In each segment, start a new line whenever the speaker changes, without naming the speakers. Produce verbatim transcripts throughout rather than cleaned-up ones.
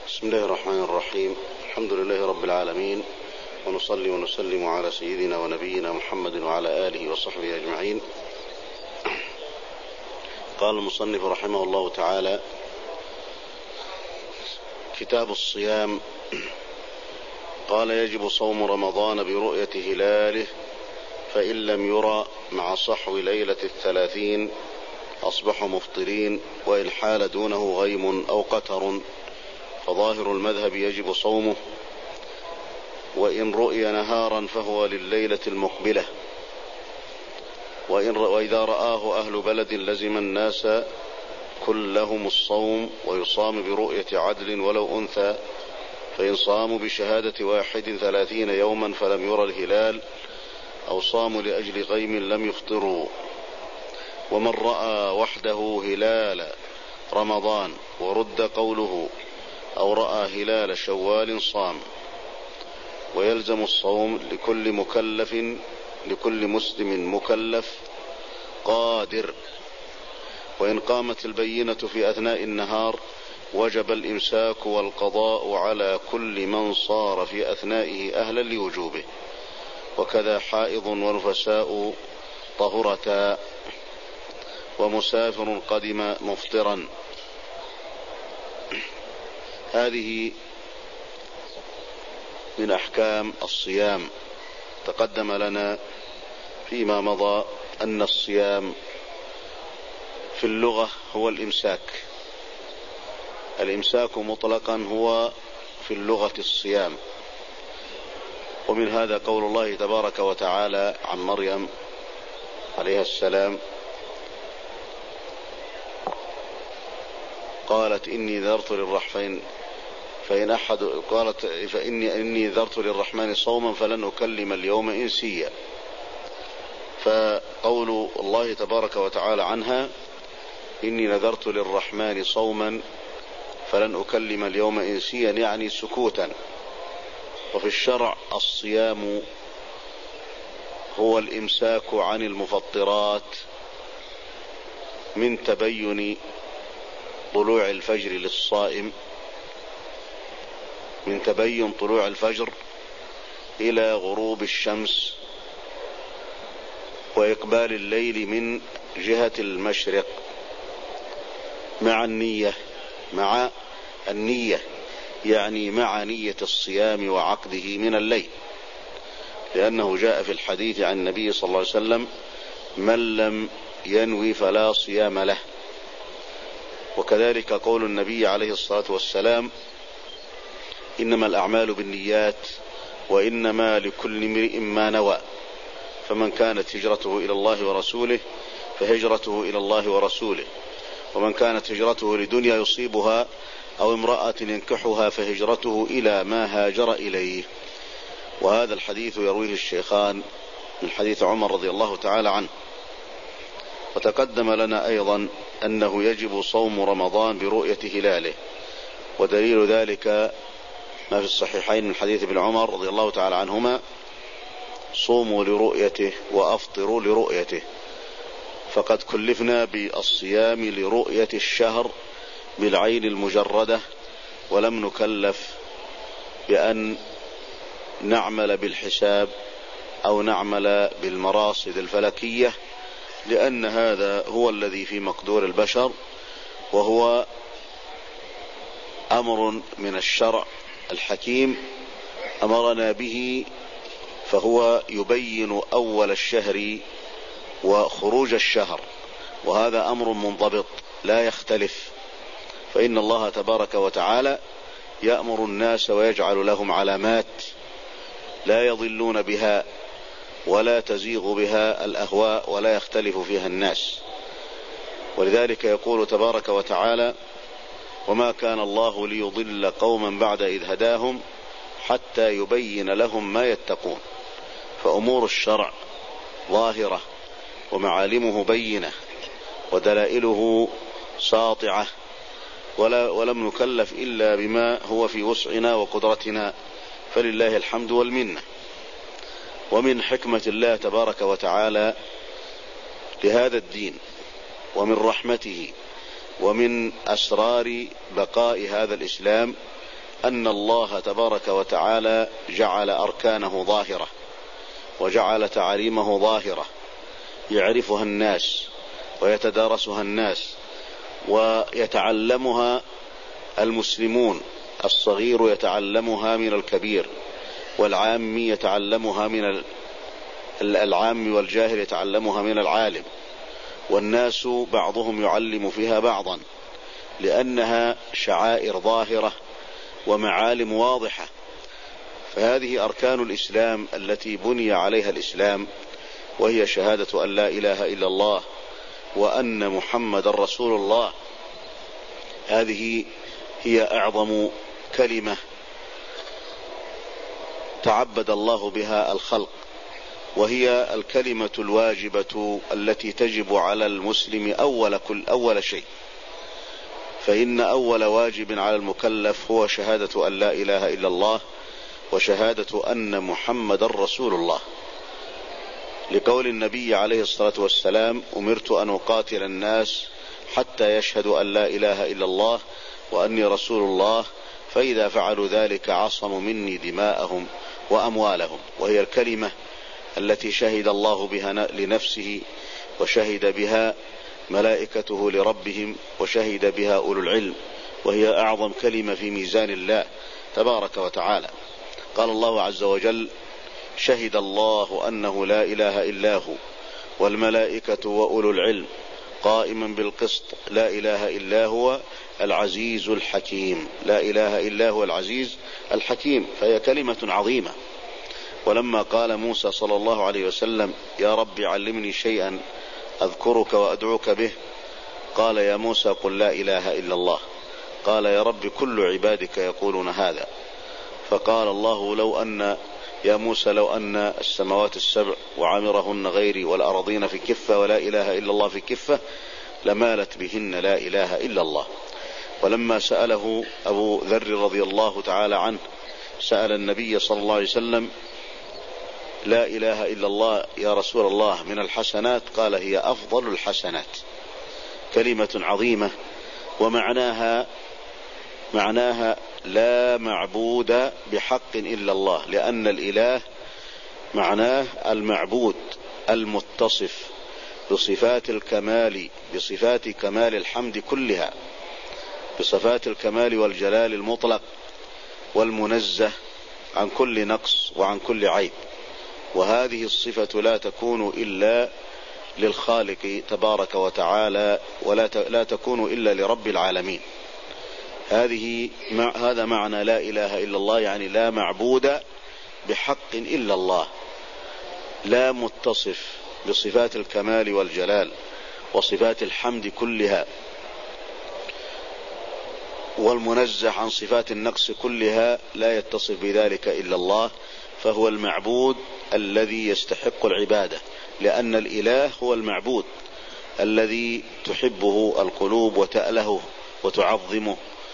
بسم الله الرحمن الرحيم. الحمد لله رب العالمين، ونصلي ونسلم على سيدنا ونبينا محمد وعلى آله وصحبه أجمعين. قال المصنف رحمه الله تعالى: كتاب الصيام. قال: يجب صوم رمضان برؤية هلاله، فإن لم يرى مع صحو ليلة الثلاثين أصبحوا مفطرين، وإن حال دونه غيم أو قتر فظاهر المذهب يجب صومه، وإن رؤي نهارا فهو لليلة المقبلة، وإن وإذا رآه أهل بلد لزم الناس كلهم الصوم، ويصام برؤية عدل ولو أنثى، فإن صاموا بشهادة واحد ثلاثين يوما فلم يرى الهلال أو صاموا لأجل غيم لم يفطروا. ومن رأى وحده هلال رمضان ورد قوله أو رأى هلال شوال صام. ويلزم الصوم لكل مكلف لكل مسلم مكلف قادر، وإن قامت البينة في أثناء النهار وجب الإمساك والقضاء على كل من صار في أثنائه أهلا لوجوبه، وكذا حائض ونفساء طهرتا، ومسافر قدم مفطرا. هذه من أحكام الصيام. تقدم لنا فيما مضى أن الصيام في اللغة هو الإمساك. الإمساك مطلقا هو في اللغة الصيام، ومن هذا قول الله تبارك وتعالى عن مريم عليها السلام: قالت إني ذرت للرحمن فإن أحد قالت فإني إني ذرت للرحمن صوما فلن أكلم اليوم إنسيا. فقول الله تبارك وتعالى عنها: إني نذرت للرحمن صوما فلن أكلم اليوم إنسيا، يعني سكوتا. وفي الشرع الصيام هو الإمساك عن المفطرات من تبين طلوع الفجر للصائم، من تبين طلوع الفجر إلى غروب الشمس وإقبال الليل من جهة المشرق، مع النية مع النية يعني مع نية الصيام وعقده من الليل، لأنه جاء في الحديث عن النبي صلى الله عليه وسلم: من لم ينوي فلا صيام له. وكذلك قول النبي عليه الصلاة والسلام: إنما الأعمال بالنيات وإنما لكل امرئ ما نوى، فمن كانت هجرته إلى الله ورسوله فهجرته إلى الله ورسوله، ومن كانت هجرته لدنيا يصيبها أو امرأة ينكحها فهجرته إلى ما هاجر إليه. وهذا الحديث يرويه الشيخان من حديث عمر رضي الله تعالى عنه. وتقدم لنا أيضا أنه يجب صوم رمضان برؤية هلاله، ودليل ذلك ما في الصحيحين من حديث ابن عمر رضي الله تعالى عنهما: صوموا لرؤيته وأفطروا لرؤيته. فقد كلفنا بالصيام لرؤية الشهر بالعين المجردة، ولم نكلف بأن نعمل بالحساب أو نعمل بالمراصد الفلكية، لأن هذا هو الذي في مقدور البشر، وهو أمر من الشرع الحكيم أمرنا به، فهو يبين أول الشهر وخروج الشهر، وهذا أمر منضبط لا يختلف. فإن الله تبارك وتعالى يأمر الناس ويجعل لهم علامات لا يضلون بها ولا تزيغ بها الأهواء ولا يختلف فيها الناس. ولذلك يقول تبارك وتعالى: وما كان الله ليضل قوما بعد إذ هداهم حتى يبين لهم ما يتقون. فأمور الشرع ظاهرة ومعالمه بينة ودلائله ساطعة، ولا ولم نكلف إلا بما هو في وسعنا وقدرتنا، فلله الحمد والمنة. ومن حكمة الله تبارك وتعالى لهذا الدين ومن رحمته ومن أسرار بقاء هذا الإسلام أن الله تبارك وتعالى جعل أركانه ظاهرة وجعل تعاليمه ظاهرة يعرفها الناس ويتدارسها الناس ويتعلمها المسلمون، الصغير يتعلمها من الكبير، والعام يتعلمها من العام، والجاهل يتعلمها من العالم، والناس بعضهم يعلم فيها بعضا، لأنها شعائر ظاهرة ومعالم واضحة. فهذه أركان الإسلام التي بني عليها الإسلام، وهي شهادة أن لا إله إلا الله وأن محمد رسول الله. هذه هي أعظم كلمة تعبد الله بها الخلق، وهي الكلمة الواجبة التي تجب على المسلم أول كل أول شيء. فإن أول واجب على المكلف هو شهادة أن لا إله إلا الله وشهادة أن محمد رسول الله، لقول النبي عليه الصلاة والسلام: أمرت أن أقاتل الناس حتى يشهدوا أن لا إله إلا الله وأني رسول الله، فإذا فعلوا ذلك عصموا مني دماءهم وأموالهم. وهي الكلمة التي شهد الله بها لنفسه، وشهد بها ملائكته لربهم، وشهد بها أولو العلم، وهي أعظم كلمة في ميزان الله تبارك وتعالى. قال الله عز وجل: شهد الله أنه لا إله إلا هو والملائكة وأولو العلم قائما بالقسط لا إله إلا هو العزيز الحكيم. لا إله إلا هو العزيز الحكيم، فهي كلمة عظيمة. ولما قال موسى صلى الله عليه وسلم: يا رب علمني شيئا أذكرك وأدعوك به، قال: يا موسى قل لا إله إلا الله. قال: يا رب كل عبادك يقولون هذا. فقال الله: لو أن يا موسى لو أن السماوات السبع وعمرهن غيري والأرضين في كفة ولا إله إلا الله في كفة لمالت بهن لا إله إلا الله. ولما سأله أبو ذر رضي الله تعالى عنه، سأل النبي صلى الله عليه وسلم: لا إله إلا الله يا رسول الله من الحسنات؟ قال: هي أفضل الحسنات. كلمة عظيمة، ومعناها معناها لا معبود بحق إلا الله، لأن الإله معناه المعبود المتصف بصفات الكمال، بصفات كمال الحمد كلها، بصفات الكمال والجلال المطلق، والمنزه عن كل نقص وعن كل عيب. وهذه الصفة لا تكون إلا للخالق تبارك وتعالى، ولا لا تكون إلا لرب العالمين. هذه مع هذا معنى لا إله إلا الله، يعني لا معبود بحق إلا الله، لا متصف بصفات الكمال والجلال وصفات الحمد كلها، والمنزه عن صفات النقص كلها، لا يتصف بذلك إلا الله، فهو المعبود الذي يستحق العبادة، لأن الإله هو المعبود الذي تحبه القلوب وتألهه وتعظمه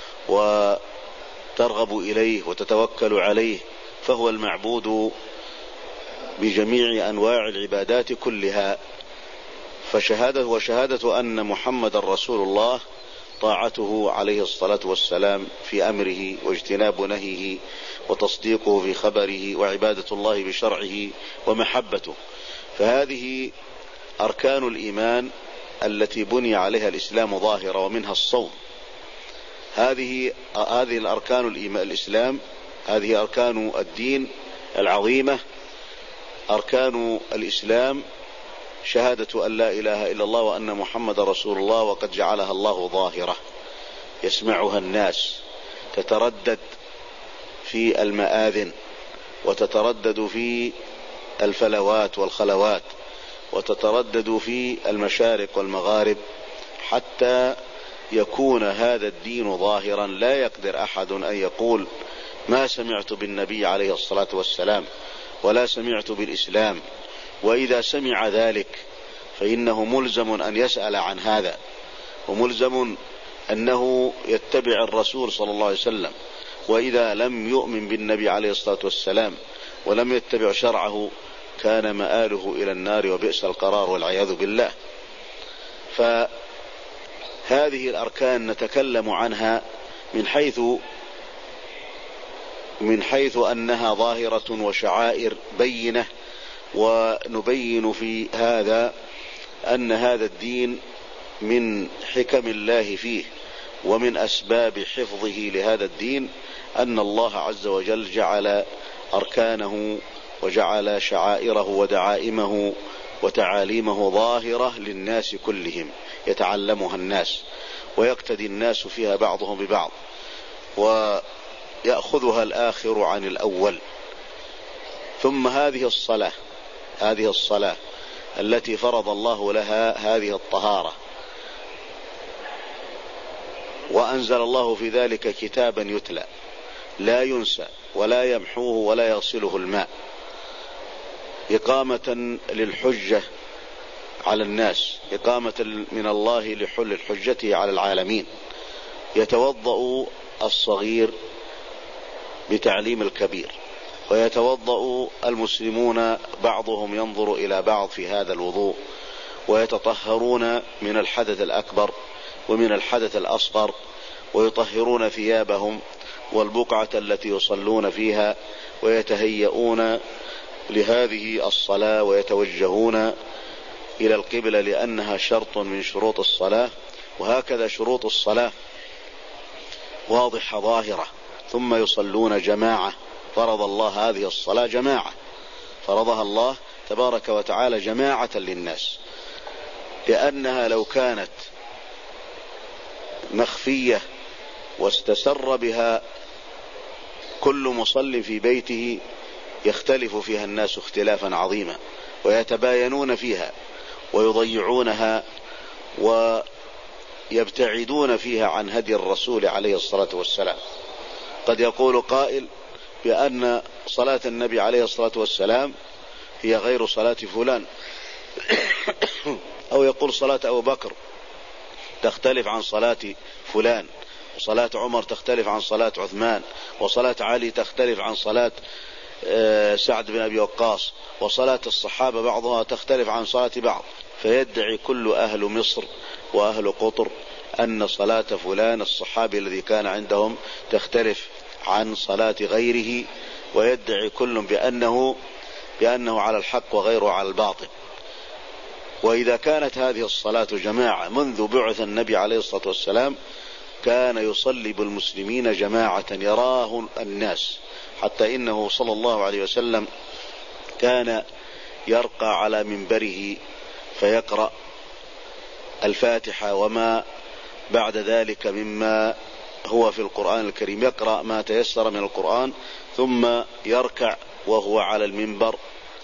وترغب إليه وتتوكل عليه، فهو المعبود بجميع أنواع العبادات كلها. فشهادة وشهادة أن محمد رسول الله طاعته عليه الصلاة والسلام في أمره واجتناب نهيه وتصديقه في خبره وعبادة الله بشرعه ومحبته. فهذه أركان الإيمان التي بني عليها الإسلام ظاهرة، ومنها الصوم. هذه هذه الأركان الإسلام، هذه أركان الدين العظيمة. أركان الإسلام شهادة أن لا إله إلا الله وأن محمد رسول الله، وقد جعلها الله ظاهرة يسمعها الناس، تتردد في المآذن، وتتردد في الفلوات والخلوات، وتتردد في المشارق والمغارب، حتى يكون هذا الدين ظاهرا. لا يقدر أحد أن يقول ما سمعت بالنبي عليه الصلاة والسلام ولا سمعت بالإسلام، وإذا سمع ذلك فإنه ملزم أن يسأل عن هذا، وملزم أنه يتبع الرسول صلى الله عليه وسلم. وإذا لم يؤمن بالنبي عليه الصلاة والسلام ولم يتبع شرعه كان مآله إلى النار وبئس القرار والعياذ بالله. فهذه الأركان نتكلم عنها من حيث من حيث أنها ظاهرة وشعائر بينة، ونبين في هذا أن هذا الدين من حكم الله فيه ومن أسباب حفظه لهذا الدين أن الله عز وجل جعل أركانه وجعل شعائره ودعائمه وتعاليمه ظاهرة للناس كلهم يتعلمها الناس ويقتدي الناس فيها بعضهم ببعض، ويأخذها الآخر عن الأول. ثم هذه الصلاة هذه الصلاة التي فرض الله لها هذه الطهارة، وأنزل الله في ذلك كتابا يتلى لا ينسى ولا يمحوه ولا يغسله الماء، إقامة للحجة على الناس، إقامة من الله لحل الحجة على العالمين. يتوضأ الصغير بتعليم الكبير، ويتوضأ المسلمون بعضهم ينظر إلى بعض في هذا الوضوء، ويتطهرون من الحدث الأكبر ومن الحدث الأصغر، ويطهرون ثيابهم والبقعة التي يصلون فيها، ويتهيئون لهذه الصلاة ويتوجهون إلى القبلة لأنها شرط من شروط الصلاة. وهكذا شروط الصلاة واضحة ظاهرة. ثم يصلون جماعة، فرض الله هذه الصلاة جماعة، فرضها الله تبارك وتعالى جماعة للناس، لأنها لو كانت مخفية واستسر بها كل مصل في بيته يختلف فيها الناس اختلافا عظيما، ويتباينون فيها ويضيعونها ويبتعدون فيها عن هدي الرسول عليه الصلاة والسلام. قد يقول قائل بأن صلاة النبي عليه الصلاة والسلام هي غير صلاة فلان، أو يقول صلاة أبو بكر تختلف عن صلاة فلان، وصلاة عمر تختلف عن صلاة عثمان، وصلاة علي تختلف عن صلاة سعد بن أبي وقاص، وصلاة الصحابة بعضها تختلف عن صلاة بعض. فيدعي كل أهل مصر وأهل قطر أن صلاة فلان الصحابي الذي كان عندهم تختلف عن صلاة غيره، ويدعي كل بأنه, بأنه على الحق وغيره على الباطل. وإذا كانت هذه الصلاة جماعة منذ بعث النبي عليه الصلاة والسلام كان يصلي بالمسلمين جماعة يراه الناس، حتى إنه صلى الله عليه وسلم كان يرقى على منبره فيقرأ الفاتحة وما بعد ذلك مما هو في القرآن الكريم، يقرأ ما تيسر من القرآن، ثم يركع وهو على المنبر،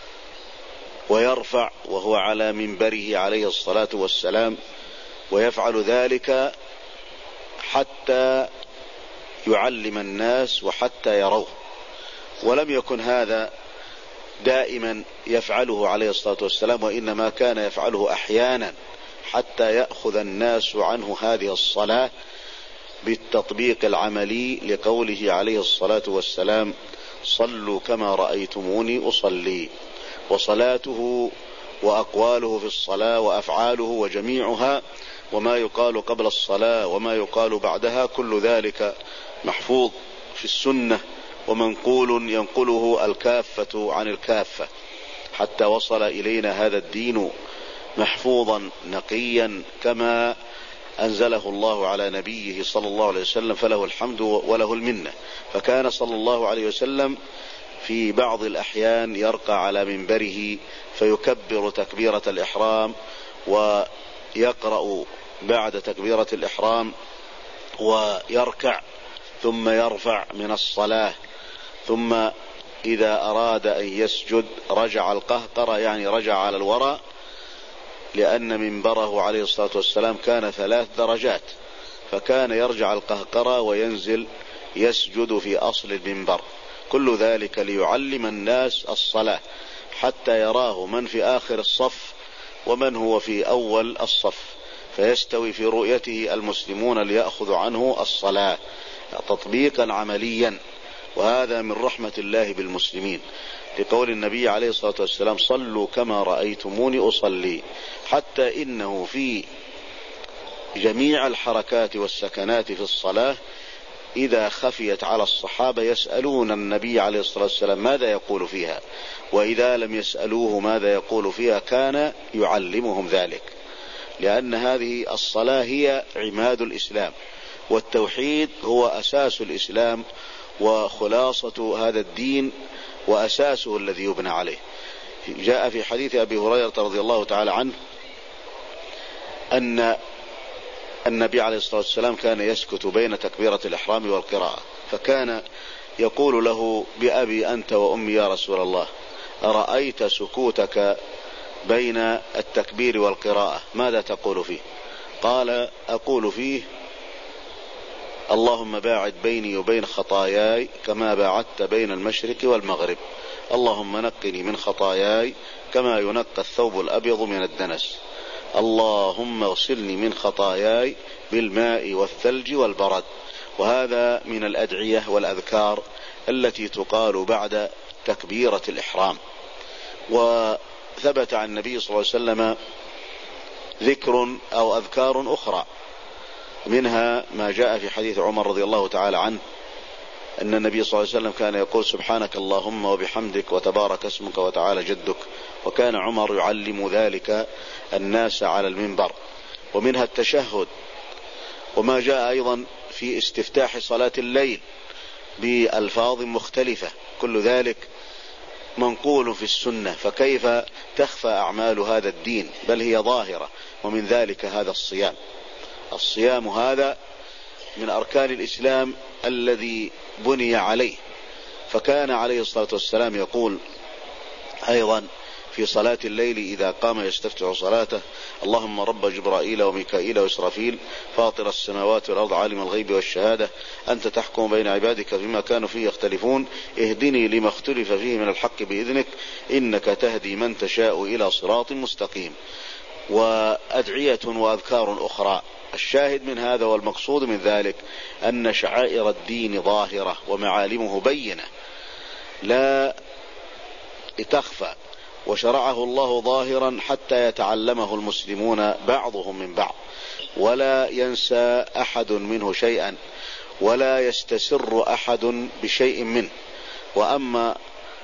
ويرفع وهو على منبره عليه الصلاة والسلام، ويفعل ذلك حتى يعلم الناس وحتى يروه. ولم يكن هذا دائما يفعله عليه الصلاة والسلام، وإنما كان يفعله أحيانا حتى يأخذ الناس عنه هذه الصلاة بالتطبيق العملي لقوله عليه الصلاة والسلام: صلوا كما رأيتموني أصلي. وصلاته وأقواله في الصلاة وأفعاله وجميعها وما يقال قبل الصلاة وما يقال بعدها كل ذلك محفوظ في السنة ومنقول ينقله الكافة عن الكافة، حتى وصل إلينا هذا الدين محفوظا نقيا كما أنزله الله على نبيه صلى الله عليه وسلم، فله الحمد وله المنة. فكان صلى الله عليه وسلم في بعض الأحيان يرقى على منبره فيكبر تكبيرة الإحرام، ويقرأ بعد تكبيرة الإحرام، ويركع ثم يرفع من الصلاة، ثم إذا أراد أن يسجد رجع القهقرة، يعني رجع على الوراء، لأن منبره عليه الصلاة والسلام كان ثلاث درجات، فكان يرجع القهقرة وينزل يسجد في أصل المنبر. كل ذلك ليعلم الناس الصلاة حتى يراه من في آخر الصف ومن هو في أول الصف، فيستوي في رؤيته المسلمون ليأخذ عنه الصلاة تطبيقا عمليا. وهذا من رحمة الله بالمسلمين، لقول النبي عليه الصلاة والسلام: صلوا كما رأيتموني أصلي. حتى إنه في جميع الحركات والسكنات في الصلاة إذا خفيت على الصحابة يسألون النبي عليه الصلاة والسلام ماذا يقول فيها، وإذا لم يسألوه ماذا يقول فيها كان يعلمهم ذلك، لأن هذه الصلاة هي عماد الإسلام، والتوحيد هو أساس الإسلام وخلاصة هذا الدين وأساسه الذي يبنى عليه. جاء في حديث أبي هريرة رضي الله تعالى عنه أن النبي عليه الصلاة والسلام كان يسكت بين تكبيرة الإحرام والقراءة، فكان يقول له: بأبي أنت وأمي يا رسول الله، أرأيت سكوتك بين التكبير والقراءة ماذا تقول فيه؟ قال: أقول فيه: اللهم باعد بيني وبين خطاياي كما باعدت بين المشرق والمغرب، اللهم نقني من خطاياي كما ينقى الثوب الأبيض من الدنس، اللهم اغسلني من خطاياي بالماء والثلج والبرد. وهذا من الأدعية والأذكار التي تقال بعد تكبيرة الإحرام. وثبت عن النبي صلى الله عليه وسلم ذكر أو أذكار أخرى، منها ما جاء في حديث عمر رضي الله تعالى عنه أن النبي صلى الله عليه وسلم كان يقول: سبحانك اللهم وبحمدك وتبارك اسمك وتعالى جدك، وكان عمر يعلم ذلك الناس على المنبر. ومنها التشهد، وما جاء أيضا في استفتاح صلاة الليل بألفاظ مختلفة، كل ذلك منقول في السنة، فكيف تخفى أعمال هذا الدين؟ بل هي ظاهرة. ومن ذلك هذا الصيام، الصيام هذا من أركان الإسلام الذي بني عليه، فكان عليه الصلاة والسلام يقول أيضا في صلاة الليل إذا قام يستفتح صلاته: اللهم رب جبرائيل وميكائيل وإسرافيل فاطر السماوات والأرض عالم الغيب والشهادة أنت تحكم بين عبادك فيما كانوا فيه يختلفون اهدني لما اختلف فيه من الحق بإذنك إنك تهدي من تشاء إلى صراط مستقيم. وأدعية وأذكار أخرى. الشاهد من هذا والمقصود من ذلك أن شعائر الدين ظاهرة ومعالمه بينة لا تخفى، وشرعه الله ظاهرا حتى يتعلمه المسلمون بعضهم من بعض، ولا ينسى أحد منه شيئا، ولا يستسر أحد بشيء منه. وأما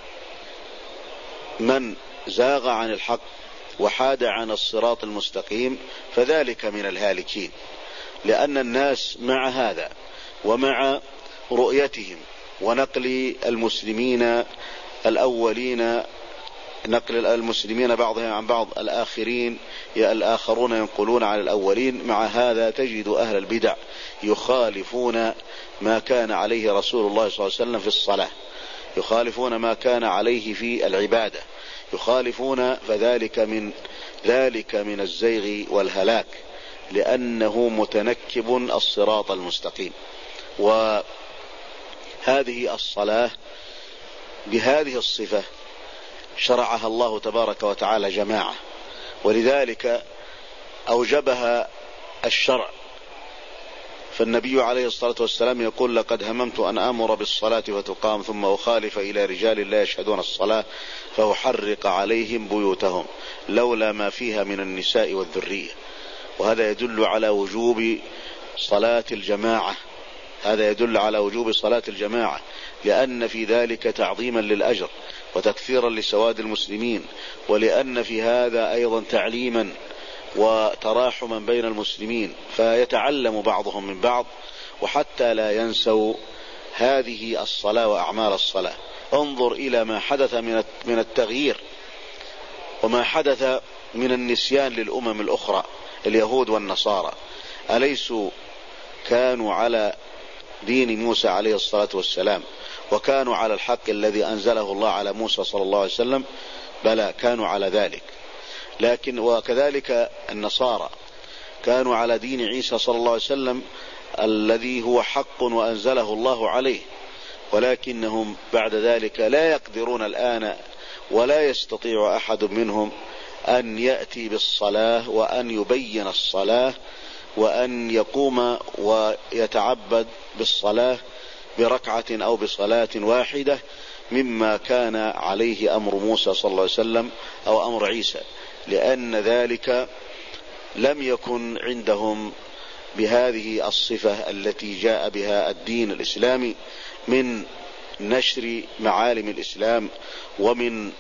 من زاغ عن الحق وحاد عن الصراط المستقيم فذلك من الهالكين، لأن الناس مع هذا ومع رؤيتهم ونقل المسلمين الأولين نقل المسلمين بعضهم عن بعض الآخرين يا الآخرون ينقلون عن الأولين، مع هذا تجد أهل البدع يخالفون ما كان عليه رسول الله صلى الله عليه وسلم في الصلاة، يخالفون ما كان عليه في العبادة، يخالفون، فذلك من ذلك من الزيغ والهلاك، لأنه متنكب الصراط المستقيم. وهذه الصلاة بهذه الصفة شرعها الله تبارك وتعالى جماعة، ولذلك أوجبها الشرع. فالنبي عليه الصلاة والسلام يقول: لقد هممت أن آمر بالصلاة وتقام ثم أخالف إلى رجال لا يشهدون الصلاة فأحرق عليهم بيوتهم لولا ما فيها من النساء والذرية. وهذا يدل على وجوب صلاة الجماعة، هذا يدل على وجوب صلاة الجماعة، لأن في ذلك تعظيما للأجر وتكثيرا لسواد المسلمين، ولأن في هذا أيضا تعليما وتراحما بين المسلمين، فيتعلم بعضهم من بعض، وحتى لا ينسوا هذه الصلاة وأعمال الصلاة. انظر إلى ما حدث من التغيير وما حدث من النسيان للأمم الأخرى، اليهود والنصارى، أليسوا كانوا على دين موسى عليه الصلاة والسلام وكانوا على الحق الذي أنزله الله على موسى صلى الله عليه وسلم؟ بلى، كانوا على ذلك. لكن وكذلك النصارى كانوا على دين عيسى صلى الله عليه وسلم الذي هو حق وأنزله الله عليه، ولكنهم بعد ذلك لا يقدرون الآن ولا يستطيع أحد منهم أن يأتي بالصلاة وأن يبين الصلاة وأن يقوم ويتعبد بالصلاة بركعة أو بصلاة واحدة مما كان عليه أمر موسى صلى الله عليه وسلم أو أمر عيسى، لأن ذلك لم يكن عندهم بهذه الصفة التي جاء بها الدين الإسلامي من نشر معالم الإسلام ومن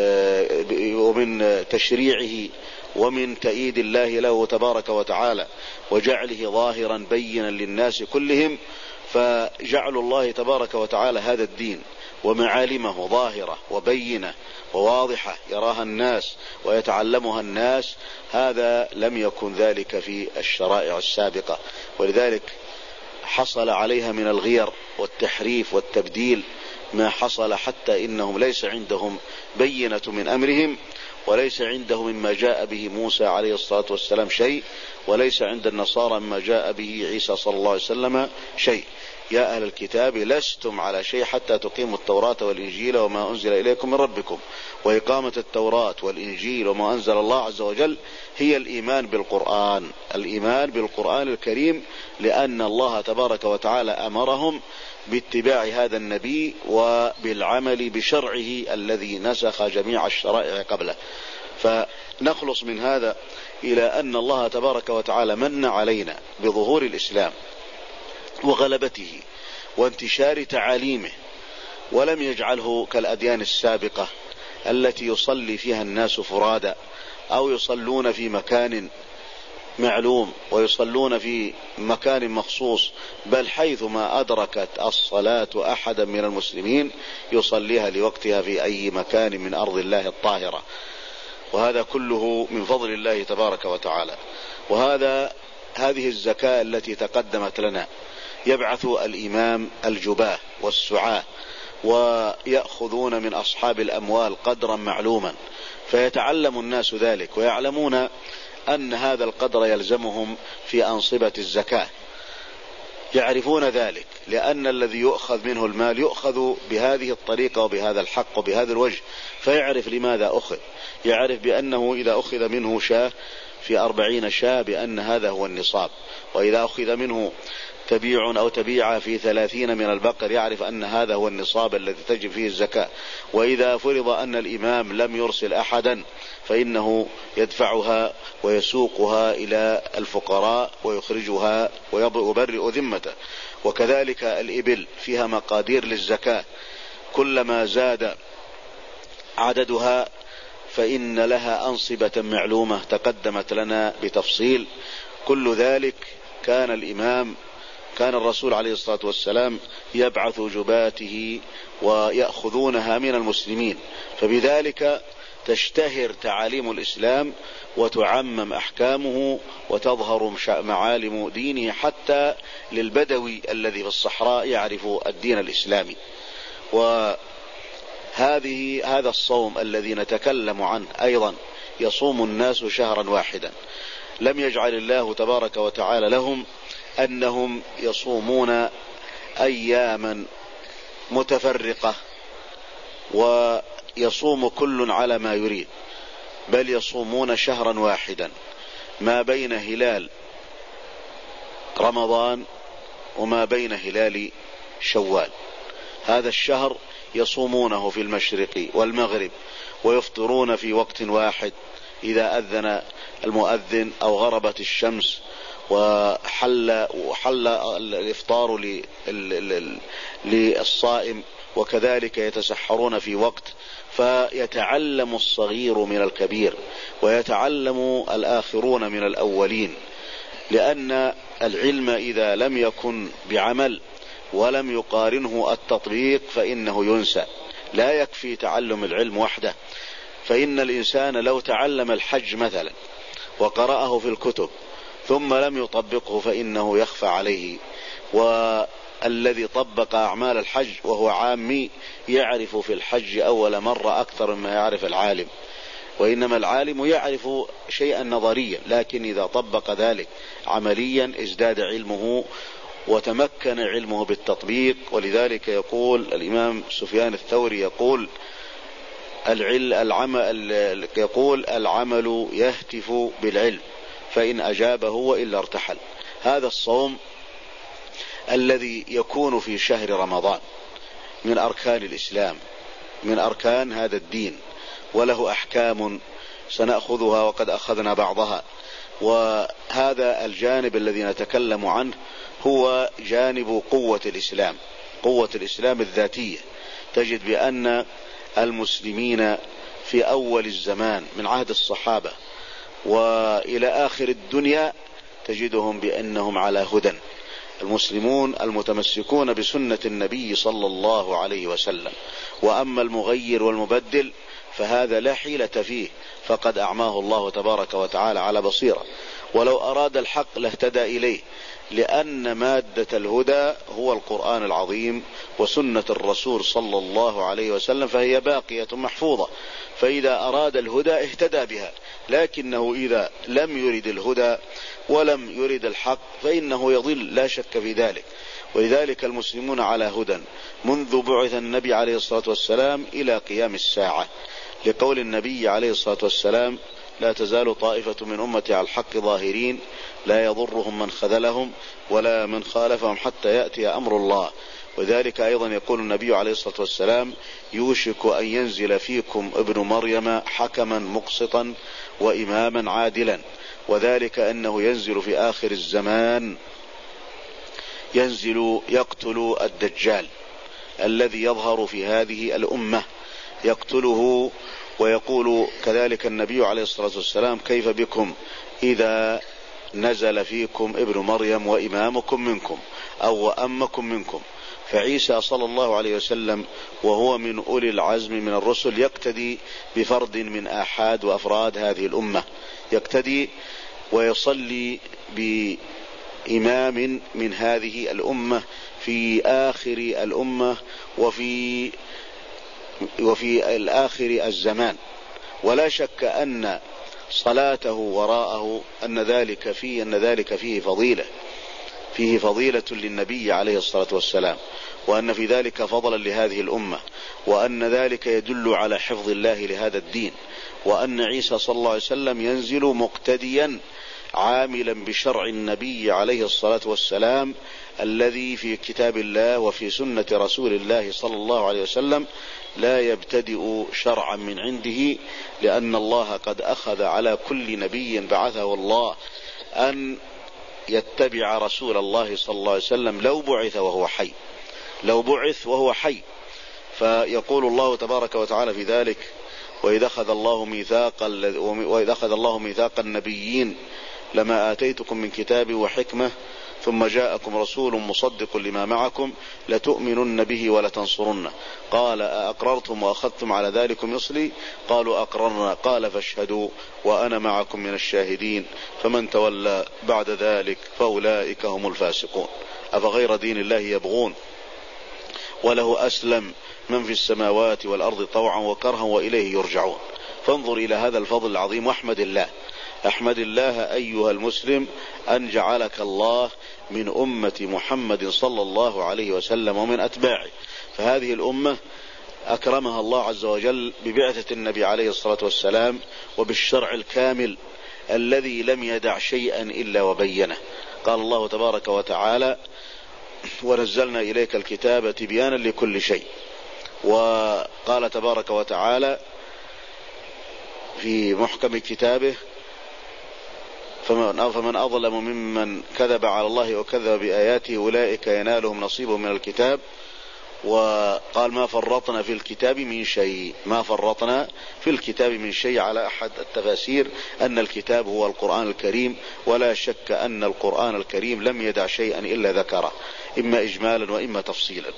ومن تشريعه ومن تأييد الله له تبارك وتعالى وجعله ظاهرا بينا للناس كلهم. فجعل الله تبارك وتعالى هذا الدين ومعالمه ظاهرة وبينة وواضحة يراها الناس ويتعلمها الناس، هذا لم يكن ذلك في الشرائع السابقة، ولذلك حصل عليها من الغير والتحريف والتبديل ما حصل، حتى إنهم ليس عندهم بينة من أمرهم، وليس عندهم مما جاء به موسى عليه الصلاة والسلام شيء، وليس عند النصارى مما جاء به عيسى صلى الله عليه وسلم شيء. يا أهل الكتاب لستم على شيء حتى تقيموا التوراة والإنجيل وما أنزل إليكم من ربكم. وإقامة التوراة والإنجيل وما أنزل الله عز وجل هي الإيمان بالقرآن، الإيمان بالقرآن الكريم، لأن الله تبارك وتعالى أمرهم باتباع هذا النبي وبالعمل بشرعه الذي نسخ جميع الشرائع قبله. فنخلص من هذا إلى أن الله تبارك وتعالى من علينا بظهور الإسلام وغلبته وانتشار تعاليمه، ولم يجعله كالأديان السابقة التي يصلي فيها الناس فرادا أو يصلون في مكان معلوم ويصلون في مكان مخصوص، بل حيثما أدركت الصلاة أحدا من المسلمين يصليها لوقتها في أي مكان من أرض الله الطاهرة، وهذا كله من فضل الله تبارك وتعالى. وهذا هذه الزكاة التي تقدمت لنا يبعث الإمام الجباه والسعاة ويأخذون من أصحاب الأموال قدرا معلوما، فيتعلم الناس ذلك ويعلمون أن هذا القدر يلزمهم في أنصبة الزكاة، يعرفون ذلك، لأن الذي يؤخذ منه المال يؤخذ بهذه الطريقة وبهذا الحق وبهذا الوجه، فيعرف لماذا أخذ، يعرف بأنه إذا أخذ منه شاة في أربعين شاة بأن هذا هو النصاب، وإذا أخذ منه تبيع أو تبيع في ثلاثين من البقر يعرف أن هذا هو النصاب الذي تجب فيه الزكاة. وإذا فرض أن الإمام لم يرسل أحدا فإنه يدفعها ويسوقها إلى الفقراء ويخرجها ويبرئ ذمته. وكذلك الإبل فيها مقادير للزكاة، كلما زاد عددها فإن لها أنصبة معلومة تقدمت لنا بتفصيل. كل ذلك كان الإمام كان الرسول عليه الصلاة والسلام يبعث جباته ويأخذونها من المسلمين، فبذلك تشتهر تعاليم الإسلام وتعمم أحكامه وتظهر معالم دينه حتى للبدوي الذي في الصحراء يعرف الدين الإسلامي. وهذه هذا الصوم الذي نتكلم عنه أيضا يصوم الناس شهرا واحدا، لم يجعل الله تبارك وتعالى لهم أنهم يصومون أياما متفرقة ويصوم كل على ما يريد، بل يصومون شهرا واحدا ما بين هلال رمضان وما بين هلال شوال. هذا الشهر يصومونه في المشرق والمغرب ويفطرون في وقت واحد إذا أذن المؤذن أو غربت الشمس وحل وحل الإفطار للصائم، وكذلك يتسحرون في وقت. فيتعلم الصغير من الكبير ويتعلم الآخرون من الأولين، لأن العلم إذا لم يكن بعمل ولم يقارنه التطبيق فإنه ينسى. لا يكفي تعلم العلم وحده، فإن الإنسان لو تعلم الحج مثلا وقرأه في الكتب ثم لم يطبقه فإنه يخفى عليه. والذي طبق أعمال الحج وهو عامي يعرف في الحج أول مرة أكثر مما يعرف العالم، وإنما العالم يعرف شيئا نظريا، لكن إذا طبق ذلك عمليا ازداد علمه وتمكن علمه بالتطبيق. ولذلك يقول الإمام سفيان الثوري يقول العمل يقول العمل يهتف بالعلم فإن أجابه وإلا ارتحل. هذا الصوم الذي يكون في شهر رمضان من أركان الإسلام، من أركان هذا الدين، وله أحكام سنأخذها وقد أخذنا بعضها. وهذا الجانب الذي نتكلم عنه هو جانب قوة الإسلام، قوة الإسلام الذاتية. تجد بأن المسلمين في أول الزمان من عهد الصحابة وإلى آخر الدنيا تجدهم بأنهم على هدى، المسلمون المتمسكون بسنة النبي صلى الله عليه وسلم. وأما المغير والمبدل فهذا لا حيلة فيه، فقد أعماه الله تبارك وتعالى على بصيرة، ولو أراد الحق لاهتدى إليه، لأن مادة الهدى هو القرآن العظيم وسنة الرسول صلى الله عليه وسلم، فهي باقية محفوظة. فإذا أراد الهدى اهتدى بها، لكنه إذا لم يرد الهدى ولم يرد الحق فإنه يضل، لا شك في ذلك. ولذلك المسلمون على هدى منذ بعث النبي عليه الصلاة والسلام إلى قيام الساعة، لقول النبي عليه الصلاة والسلام: لا تزال طائفة من أمتي على الحق ظاهرين لا يضرهم من خذلهم ولا من خالفهم حتى يأتي أمر الله. وذلك أيضا يقول النبي عليه الصلاة والسلام: يوشك أن ينزل فيكم ابن مريم حكما مقسطا وإماما عادلا. وذلك أنه ينزل في آخر الزمان، ينزل يقتل الدجال الذي يظهر في هذه الأمة، يقتله. ويقول كذلك النبي عليه الصلاة والسلام: كيف بكم إذا نزل فيكم ابن مريم وإمامكم منكم أو وأمكم منكم. فعيسى صلى الله عليه وسلم وهو من أولي العزم من الرسل يقتدي بفرد من آحاد وأفراد هذه الأمة، يقتدي ويصلي بإمام من هذه الأمة في آخر الأمة وفي وفي الآخر الزمان. ولا شك أن صلاته وراءه أن ذلك فيه أن ذلك فيه فضيلة فيه فضيلة للنبي عليه الصلاة والسلام، وأن في ذلك فضلا لهذه الأمة، وأن ذلك يدل على حفظ الله لهذا الدين، وأن عيسى صلى الله عليه وسلم ينزل مقتديا عاملا بشرع النبي عليه الصلاة والسلام الذي في كتاب الله وفي سنة رسول الله صلى الله عليه وسلم، لا يبتدئ شرعا من عنده، لأن الله قد أخذ على كل نبي بعثه الله أن يتبع رسول الله صلى الله عليه وسلم لو بعث وهو حي لو بعث وهو حي. فيقول الله تبارك وتعالى في ذلك: وإذا أخذ الله ميثاق وإذا أخذ الله ميثاق النبيين لما آتيتكم من كتاب وحكمة ثم جاءكم رسول مصدق لما معكم لتؤمنن به ولتنصرنه قال أأقررتم وأخذتم على ذلكم إصري قالوا أقررنا قال فاشهدوا وأنا معكم من الشاهدين فمن تولى بعد ذلك فأولئك هم الفاسقون أفغير دين الله يبغون وله أسلم من في السماوات والأرض طوعا وكرها وإليه يرجعون. فانظر إلى هذا الفضل العظيم واحمد الله أحمد الله أيها المسلم أن جعلك الله من أمة محمد صلى الله عليه وسلم ومن أتباعه. فهذه الأمة أكرمها الله عز وجل ببعثة النبي عليه الصلاة والسلام وبالشرع الكامل الذي لم يدع شيئا إلا وبينه. قال الله تبارك وتعالى: ونزلنا إليك الكتاب تبيانا لكل شيء. وقال تبارك وتعالى في محكم كتابه: فمن أظلم ممن كذب على الله وكذب بآياته أولئك ينالهم نصيبهم من الكتاب. وقال: ما فرطنا في الكتاب من شيء ما فرطنا في الكتاب من شيء على أحد التفاسير أن الكتاب هو القرآن الكريم، ولا شك أن القرآن الكريم لم يدع شيئا إلا ذكره إما إجمالا وإما تفصيلا.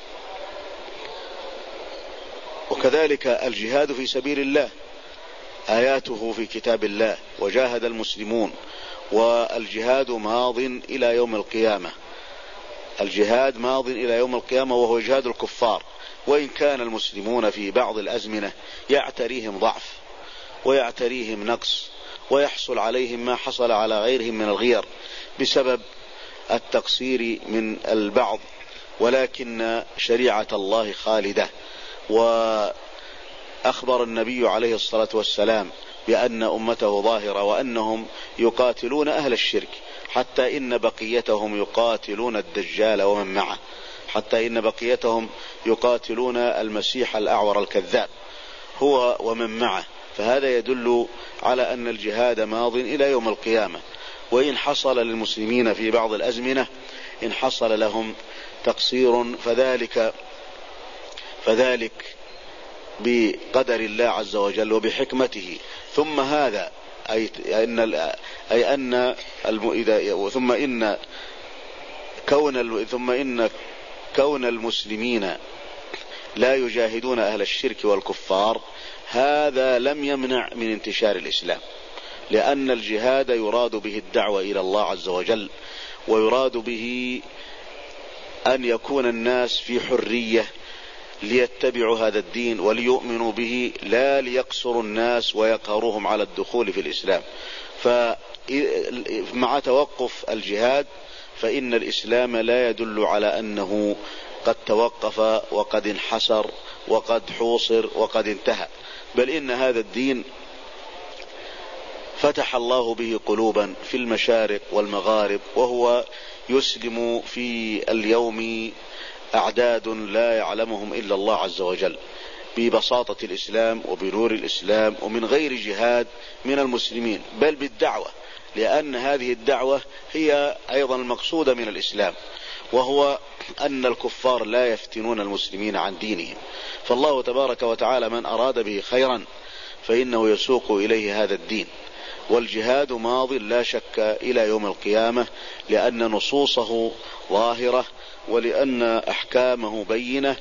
وكذلك الجهاد في سبيل الله آياته في كتاب الله وجاهد المسلمون، والجهاد ماض إلى يوم القيامة الجهاد ماض إلى يوم القيامة وهو جهاد الكفار. وإن كان المسلمون في بعض الأزمنة يعتريهم ضعف ويعتريهم نقص ويحصل عليهم ما حصل على غيرهم من الغير بسبب التقصير من البعض، ولكن شريعة الله خالدة. وأخبر النبي عليه الصلاة والسلام بأن أمته ظاهرة وأنهم يقاتلون أهل الشرك، حتى إن بقيتهم يقاتلون الدجال ومن معه حتى إن بقيتهم يقاتلون المسيح الأعور الكذاب هو ومن معه. فهذا يدل على أن الجهاد ماض إلى يوم القيامة. وإن حصل للمسلمين في بعض الأزمنة إن حصل لهم تقصير فذلك فذلك بقدر الله عز وجل وبحكمته. ثم هذا أي أن أي أن ثم إن كون ثم إن كون المسلمين لا يجاهدون أهل الشرك والكفار هذا لم يمنع من انتشار الإسلام، لأن الجهاد يراد به الدعوة إلى الله عز وجل، ويراد به أن يكون الناس في حرية ليتبعوا هذا الدين وليؤمنوا به، لا ليقصروا الناس ويقهروهم على الدخول في الإسلام. فمع توقف الجهاد فإن الإسلام لا يدل على أنه قد توقف وقد انحسر وقد حوصر وقد انتهى، بل إن هذا الدين فتح الله به قلوبا في المشارق والمغارب، وهو يسلم في اليوم أعداد لا يعلمهم إلا الله عز وجل ببساطة الإسلام وبنور الإسلام ومن غير جهاد من المسلمين، بل بالدعوة، لأن هذه الدعوة هي أيضا المقصودة من الإسلام، وهو أن الكفار لا يفتنون المسلمين عن دينهم. فالله تبارك وتعالى من أراد به خيرا فإنه يسوق إليه هذا الدين. والجهاد ماض لا شك إلى يوم القيامة، لأن نصوصه ظاهرة ولأن أحكامه بينة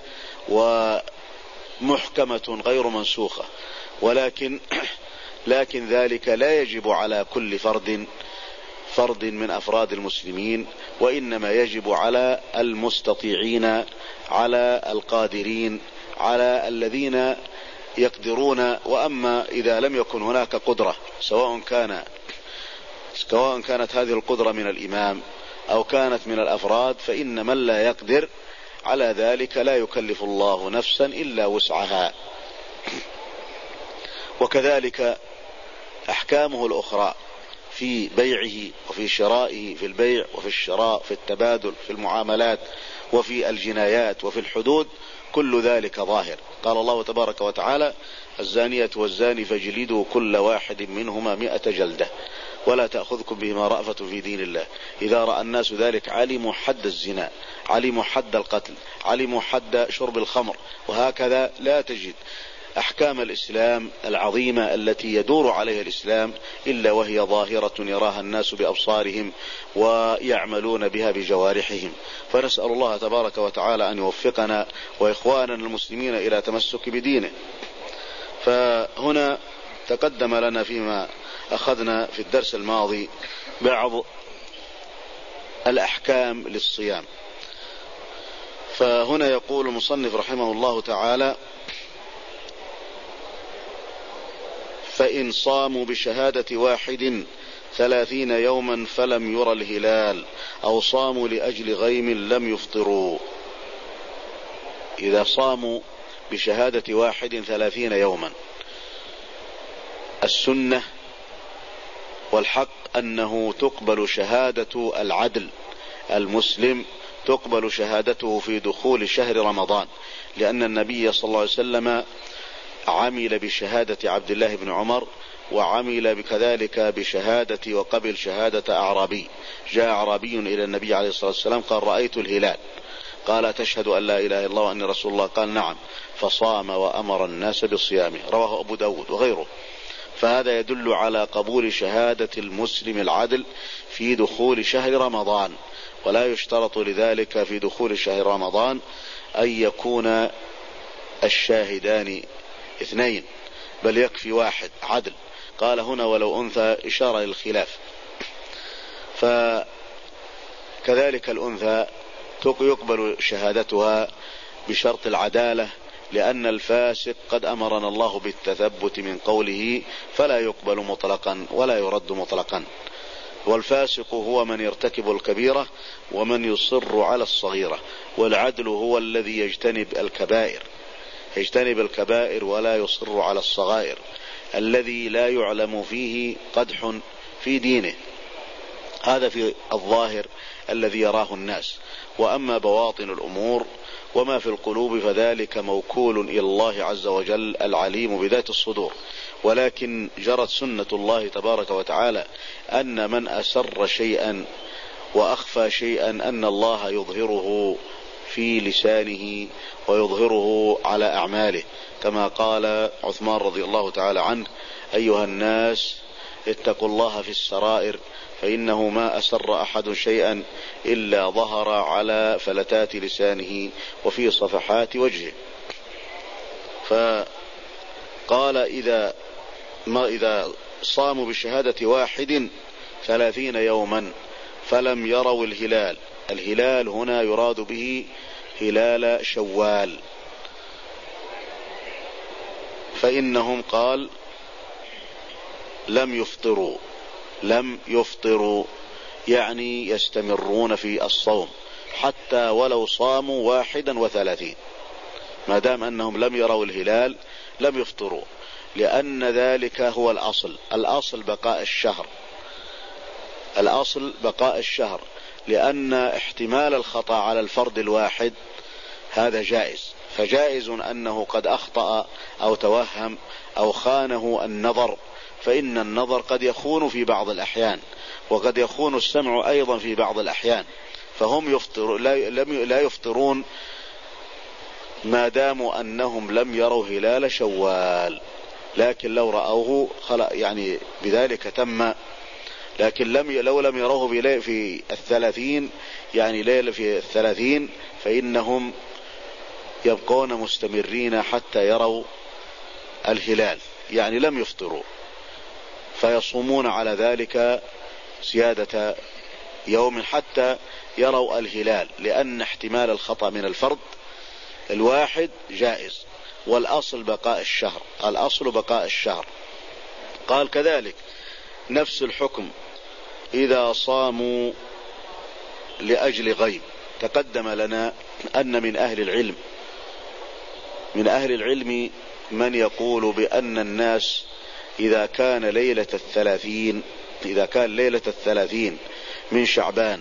ومحكمة غير منسوخة، ولكن لكن ذلك لا يجب على كل فرد فرد من أفراد المسلمين، وإنما يجب على المستطيعين، على القادرين، على الذين يقدرون. وأما إذا لم يكن هناك قدرة، سواء كان سواء كانت هذه القدرة من الإمام أو كانت من الأفراد، فإن من لا يقدر على ذلك لا يكلف الله نفسا إلا وسعها. وكذلك أحكامه الأخرى في بيعه وفي شرائه، في البيع وفي الشراء، في التبادل، في المعاملات، وفي الجنايات، وفي الحدود، كل ذلك ظاهر. قال الله تبارك وتعالى: الزانية والزاني فاجلدوا كل واحد منهما مئة جلدة ولا تأخذكم بهما رأفة في دين الله. إذا رأى الناس ذلك علموا حد الزنا، علموا حد القتل، علموا حد شرب الخمر، وهكذا لا تجد أحكام الإسلام العظيمة التي يدور عليها الإسلام إلا وهي ظاهرة يراها الناس بأبصارهم ويعملون بها بجوارحهم. فنسأل الله تبارك وتعالى أن يوفقنا وإخواننا المسلمين إلى تمسك بدينه. فهنا تقدم لنا فيما أخذنا في الدرس الماضي بعض الأحكام للصيام. فهنا يقول المصنف رحمه الله تعالى: فإن صاموا بشهادة واحد ثلاثين يوما فلم ير الهلال أو صاموا لأجل غيم لم يفطروا. إذا صاموا بشهادة واحد ثلاثين يوما، السنة والحق أنه تقبل شهادة العدل المسلم، تقبل شهادته في دخول شهر رمضان، لأن النبي صلى الله عليه وسلم عمل بشهادة عبد الله بن عمر، وعمل كذلك بشهادة وقبل شهادة أعرابي. جاء أعرابي إلى النبي عليه الصلاة والسلام قال: رأيت الهلال. قال: تشهد أن لا إله إلا الله وأني رسول الله؟ قال: نعم. فصام وأمر الناس بالصيام. رواه أبو داود وغيره. فهذا يدل على قبول شهادة المسلم العدل في دخول شهر رمضان، ولا يشترط لذلك في دخول شهر رمضان أن يكون الشاهدان اثنين، بل يكفي واحد عدل. قال هنا: ولو أنثى، إشارة للخلاف. فكذلك الأنثى يقبل شهادتها بشرط العدالة، لأن الفاسق قد أمرنا الله بالتثبت من قوله: فلا يقبل مطلقا ولا يرد مطلقا. والفاسق هو من يرتكب الكبيرة ومن يصر على الصغيرة، والعدل هو الذي يجتنب الكبائر يجتنب الكبائر ولا يصر على الصغائر، الذي لا يعلم فيه قدح في دينه. هذا في الظاهر الذي يراه الناس. وأما بواطن الأمور وما في القلوب فذلك موكول إلى الله عز وجل العليم بذات الصدور. ولكن جرت سنة الله تبارك وتعالى أن من أسر شيئا وأخفى شيئا أن الله يظهره في لسانه ويظهره على أعماله، كما قال عثمان رضي الله تعالى عنه: أيها الناس اتقوا الله في السرائر فإنه ما أسر أحد شيئا إلا ظهر على فلتات لسانه وفي صفحات وجهه. فقال: إذا ما إذا صاموا بشهادة واحد ثلاثين يوما فلم يروا الهلال. الهلال هنا يراد به هلال شوال، فإنهم قال لم يفطروا لم يفطروا يعني يستمرون في الصوم حتى ولو صاموا واحدا وثلاثين، ما دام أنهم لم يروا الهلال لم يفطروا، لأن ذلك هو الأصل. الأصل بقاء الشهر الأصل بقاء الشهر لأن احتمال الخطأ على الفرد الواحد هذا جائز، فجائز أنه قد أخطأ أو توهم أو خانه النظر، فإن النظر قد يخون في بعض الأحيان، وقد يخون السمع أيضا في بعض الأحيان، فهم يفطر لا يفطرون ما داموا أنهم لم يروا هلال شوال. لكن لو رأوه يعني بذلك تم، لكن لم لو لم يروه في الثلاثين يعني ليلة في الثلاثين فإنهم يبقون مستمرين حتى يروا الهلال، يعني لم يفطروا، فيصومون على ذلك زيادة يوم حتى يروا الهلال، لأن احتمال الخطأ من الفرد الواحد جائز، والأصل بقاء الشهر الأصل بقاء الشهر. قال كذلك نفس الحكم إذا صاموا لأجل غيب. تقدم لنا أن من أهل العلم من أهل العلم من يقول بأن الناس إذا كان ليلة الثلاثين إذا كان ليلة الثلاثين من شعبان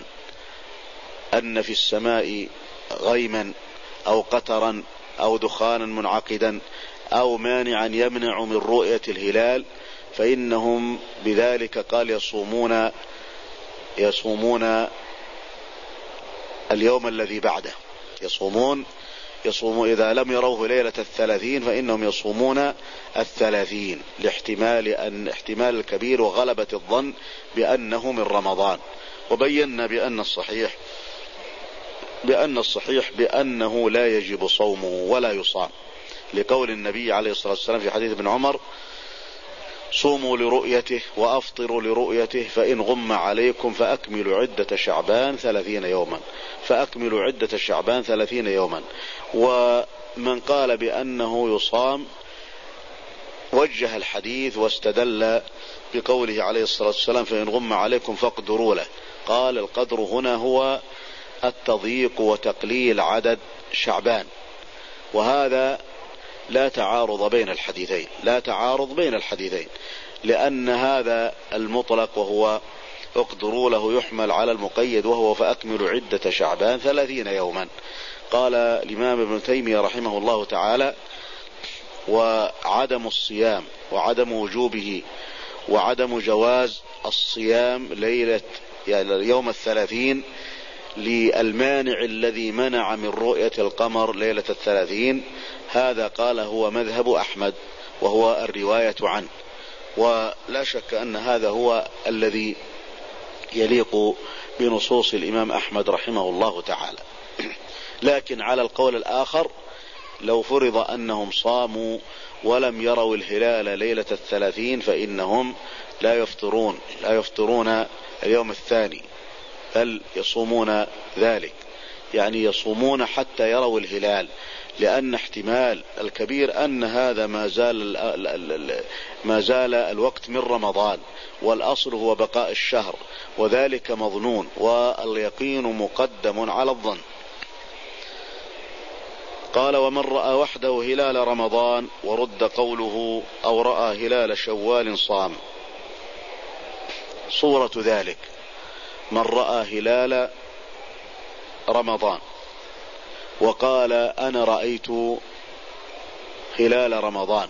أن في السماء غيما أو قطرا أو دخانا منعقدا أو مانعا يمنع من رؤية الهلال، فإنهم بذلك قال يصومون يصومون اليوم الذي بعده يصومون يصومون إذا لم يروه ليلة الثلاثين فإنهم يصومون الثلاثين، لاحتمال أن احتمال الكبير وغلبة الظن بأنه من رمضان. وبينا بأن الصحيح بأن الصحيح بأنه لا يجب صومه ولا يصام، لقول النبي عليه الصلاة والسلام في حديث ابن عمر: صوموا لرؤيته وأفطروا لرؤيته فإن غم عليكم فأكملوا عدة شعبان ثلاثين يوما فأكملوا عدة شعبان ثلاثين يوما. ومن قال بأنه يصام وجه الحديث واستدل بقوله عليه الصلاة والسلام: فإن غم عليكم فاقدروا له. قال القدر هنا هو التضييق وتقليل عدد شعبان، وهذا لا تعارض بين الحديثين لا تعارض بين الحديثين لأن هذا المطلق وهو اقدروا له يحمل على المقيد وهو فأكملوا عدة شعبان ثلاثين يوما. قال الإمام ابن تيمية رحمه الله تعالى: وعدم الصيام وعدم وجوبه وعدم جواز الصيام ليلة يعني يوم الثلاثين للمانع الذي منع من رؤية القمر ليلة الثلاثين، هذا قال هو مذهب أحمد وهو الرواية عنه، ولا شك أن هذا هو الذي يليق بنصوص الإمام أحمد رحمه الله تعالى. لكن على القول الآخر لو فرض أنهم صاموا ولم يروا الهلال ليلة الثلاثين فإنهم لا يفطرون لا يفطرون اليوم الثاني، بل يصومون ذلك، يعني يصومون حتى يروا الهلال، لأن احتمال الكبير أن هذا ما زال ما زال الوقت من رمضان، والأصل هو بقاء الشهر، وذلك مظنون، واليقين مقدم على الظن. قال: ومن رأى وحده هلال رمضان ورد قوله أو رأى هلال شوال صام. صورة ذلك: من رأى هلال رمضان وقال أنا رأيت هلال رمضان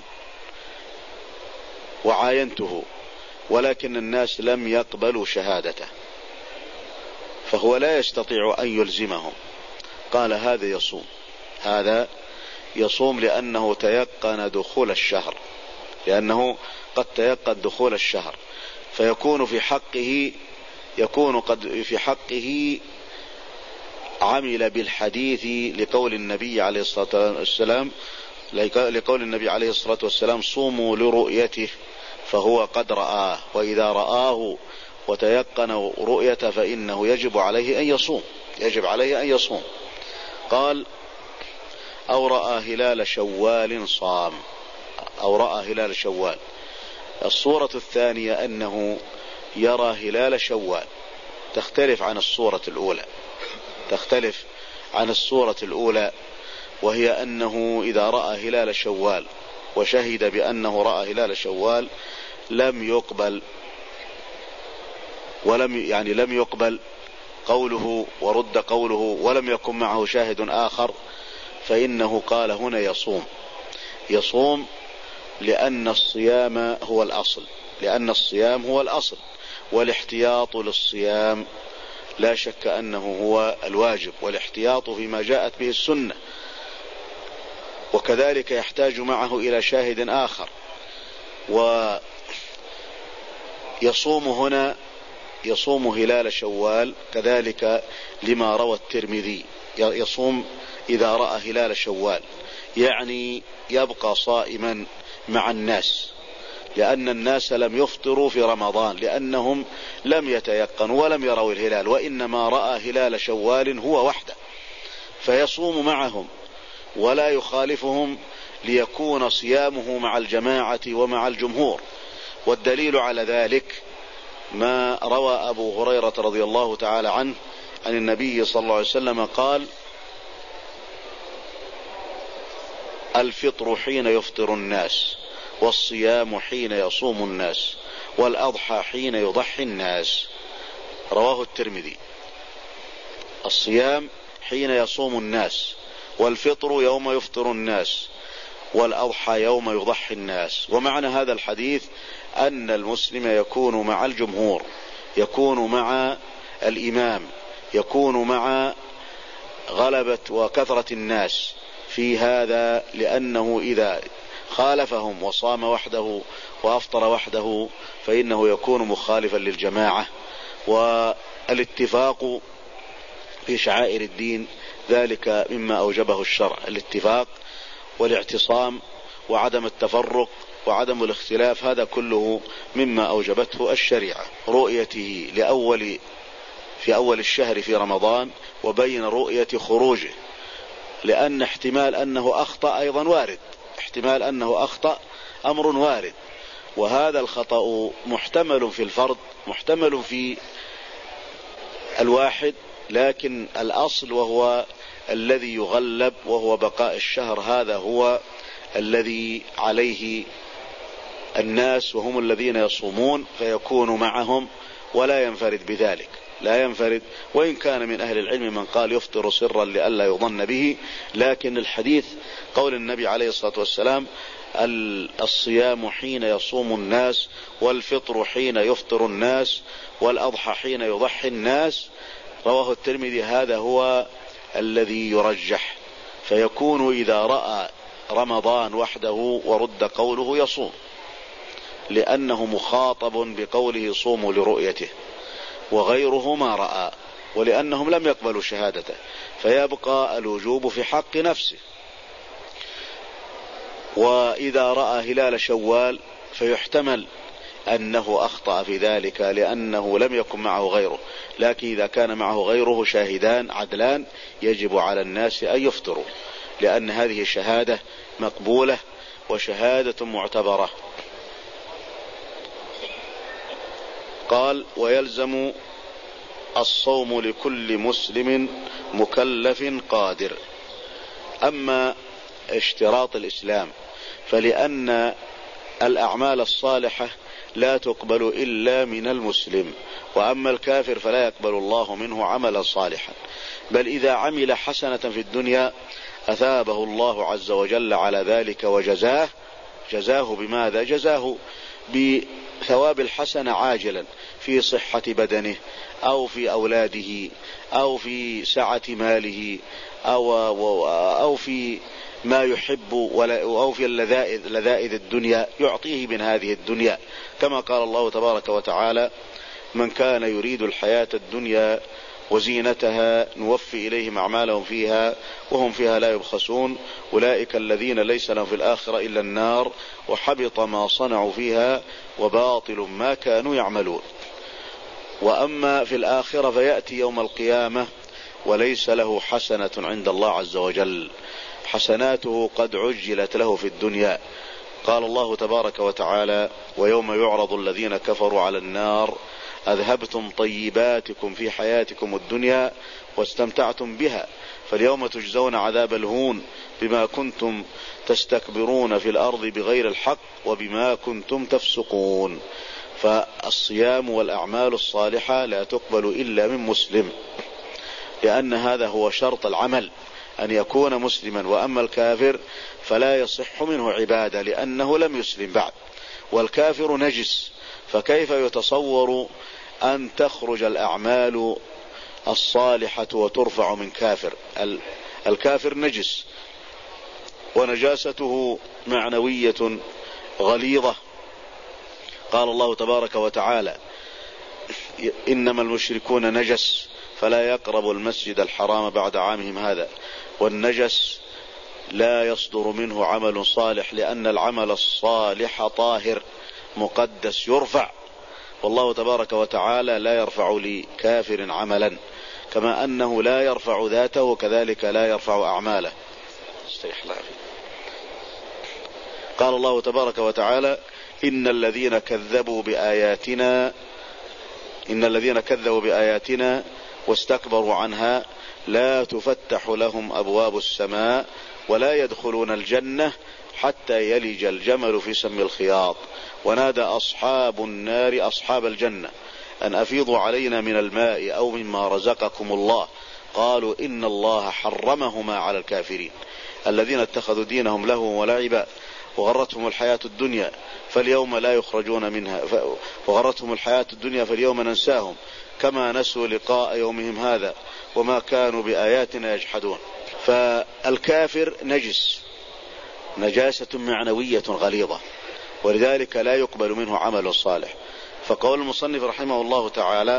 وعاينته، ولكن الناس لم يقبلوا شهادته، فهو لا يستطيع أن يلزمهم. قال هذا يصوم، هذا يصوم لأنه تيقن دخول الشهر، لأنه قد تيقن دخول الشهر، فيكون في حقه يكون قد في حقه عمل بالحديث لقول النبي عليه الصلاة والسلام لقول النبي عليه الصلاة والسلام صوموا لرؤيته، فهو قد رآه، وإذا رآه وتيقن رؤيته فإنه يجب عليه أن يصوم، يجب عليه أن يصوم. قال أو رأى هلال شوال صام، أو رأى هلال شوال. الصورة الثانية أنه يرى هلال شوال، تختلف عن الصورة الأولى، تختلف عن الصورة الأولى وهي أنه إذا رأى هلال شوال وشهد بأنه رأى هلال شوال لم يقبل ولم يعني لم يقبل قوله ورد قوله ولم يكن معه شاهد آخر، فإنه قال هنا يصوم، يصوم لأن الصيام هو الأصل، لأن الصيام هو الأصل، والاحتياط للصيام لا شك أنه هو الواجب، والاحتياط فيما جاءت به السنة، وكذلك يحتاج معه إلى شاهد آخر. ويصوم هنا يصوم هلال شوال كذلك لما روى الترمذي، يصوم إذا رأى هلال شوال، يعني يبقى صائما مع الناس، لأن الناس لم يفطروا في رمضان، لأنهم لم يتيقنوا ولم يروا الهلال، وإنما رأى هلال شوال هو وحده، فيصوم معهم ولا يخالفهم ليكون صيامه مع الجماعة ومع الجمهور. والدليل على ذلك ما روى أبو هريرة رضي الله تعالى عنه عن النبي صلى الله عليه وسلم قال الفطر حين يفطر الناس، والصيام حين يصوم الناس، والأضحى حين يضحي الناس. رواه الترمذي. الصيام حين يصوم الناس، والفطر يوم يفطر الناس، والأضحى يوم يضحي الناس. ومعنى هذا الحديث أن المسلم يكون مع الجمهور، يكون مع الإمام، يكون مع غلبة وكثرة الناس في هذا، لأنه إذا خالفهم وصام وحده وأفطر وحده فإنه يكون مخالفا للجماعة. والاتفاق في شعائر الدين ذلك مما أوجبه الشرع، الاتفاق والاعتصام وعدم التفرق وعدم الاختلاف، هذا كله مما أوجبته الشريعة. رؤيته لأول في أول الشهر في رمضان، وبين رؤية خروجه، لأن احتمال أنه أخطأ أيضا وارد، احتمال أنه أخطأ أمر وارد، وهذا الخطأ محتمل في الفرد محتمل في الواحد، لكن الأصل وهو الذي يغلب وهو بقاء الشهر، هذا هو الذي عليه الناس وهم الذين يصومون، فيكون معهم ولا ينفرد بذلك، لا ينفرد. وإن كان من أهل العلم من قال يفطر سرا لئلا يظن به، لكن الحديث قول النبي عليه الصلاة والسلام الصيام حين يصوم الناس، والفطر حين يفطر الناس، والأضحى حين يضحي الناس، رواه الترمذي، هذا هو الذي يرجح، فيكون إذا رأى رمضان وحده ورد قوله يصوم، لأنه مخاطب بقوله صوموا لرؤيته، وغيره ما رأى، ولأنهم لم يقبلوا شهادته، فيبقى الوجوب في حق نفسه. وإذا رأى هلال شوال فيحتمل أنه أخطأ في ذلك لأنه لم يكن معه غيره، لكن إذا كان معه غيره شاهدان عدلان يجب على الناس أن يفطروا، لأن هذه شهادة مقبولة وشهادة معتبرة. قال ويلزم الصوم لكل مسلم مكلف قادر. أما اشتراط الإسلام فلأن الأعمال الصالحة لا تقبل إلا من المسلم، وأما الكافر فلا يقبل الله منه عملا صالحا، بل إذا عمل حسنة في الدنيا أثابه الله عز وجل على ذلك وجزاه. جزاه بماذا؟ جزاه بثواب الحسنة عاجلا في صحة بدنه أو في أولاده أو في سعة ماله أو, أو في ما يحب أو في اللذائذ لذائذ الدنيا يعطيه من هذه الدنيا، كما قال الله تبارك وتعالى: من كان يريد الحياة الدنيا وزينتها نوفي إليهم أعمالهم فيها وهم فيها لا يبخسون أولئك الذين ليس لهم في الآخرة إلا النار وحبط ما صنعوا فيها وباطل ما كانوا يعملون. وأما في الآخرة فيأتي يوم القيامة وليس له حسنة عند الله عز وجل، حسناته قد عجلت له في الدنيا. قال الله تبارك وتعالى: ويوم يعرض الذين كفروا على النار أذهبتم طيباتكم في حياتكم الدنيا واستمتعتم بها فاليوم تجزون عذاب الهون بما كنتم تستكبرون في الأرض بغير الحق وبما كنتم تفسقون. فالصيام والأعمال الصالحة لا تقبل إلا من مسلم، لأن هذا هو شرط العمل أن يكون مسلما. وأما الكافر فلا يصح منه عبادة لأنه لم يسلم بعد، والكافر نجس، فكيف يتصور أن تخرج الأعمال الصالحة وترفع من كافر؟ الكافر نجس ونجاسته معنوية غليظة. قال الله تبارك وتعالى: إنما المشركون نجس فلا يقربوا المسجد الحرام بعد عامهم هذا. والنجس لا يصدر منه عمل صالح، لأن العمل الصالح طاهر مقدس يرفع، والله تبارك وتعالى لا يرفع لكافر عملا، كما أنه لا يرفع ذاته كذلك لا يرفع أعماله. قال الله تبارك وتعالى: إن الذين كذبوا بآياتنا إن الذين كذبوا بآياتنا واستكبروا عنها لا تفتح لهم أبواب السماء ولا يدخلون الجنة حتى يلج الجمل في سم الخياط ونادى أصحاب النار أصحاب الجنة أن أفيضوا علينا من الماء أو مما رزقكم الله قالوا إن الله حرمهما على الكافرين الذين اتخذوا دينهم لهوا ولعبا وغرتهم الحياة الدنيا فاليوم لا يخرجون منها وغرتهم الحياة الدنيا فاليوم ننساهم كما نسوا لقاء يومهم هذا وما كانوا بآياتنا يجحدون. فالكافر نجس نجاسة معنوية غليظة، ولذلك لا يقبل منه عمل صالح. فقول المصنف رحمه الله تعالى: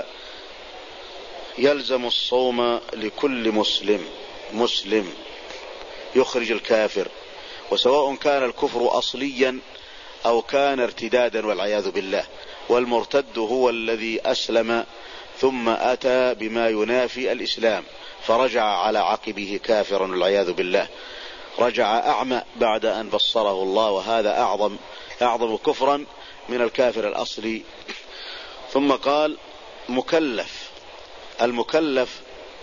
يلزم الصوم لكل مسلم مسلم يخرج الكافر، وسواء كان الكفر أصليا أو كان ارتدادا والعياذ بالله. والمرتد هو الذي أسلم ثم أتى بما ينافي الإسلام فرجع على عقبه كافرا والعياذ بالله، رجع أعمى بعد أن بصره الله، وهذا أعظم أعظم كفرا من الكافر الأصلي. ثم قال: مكلف. المكلف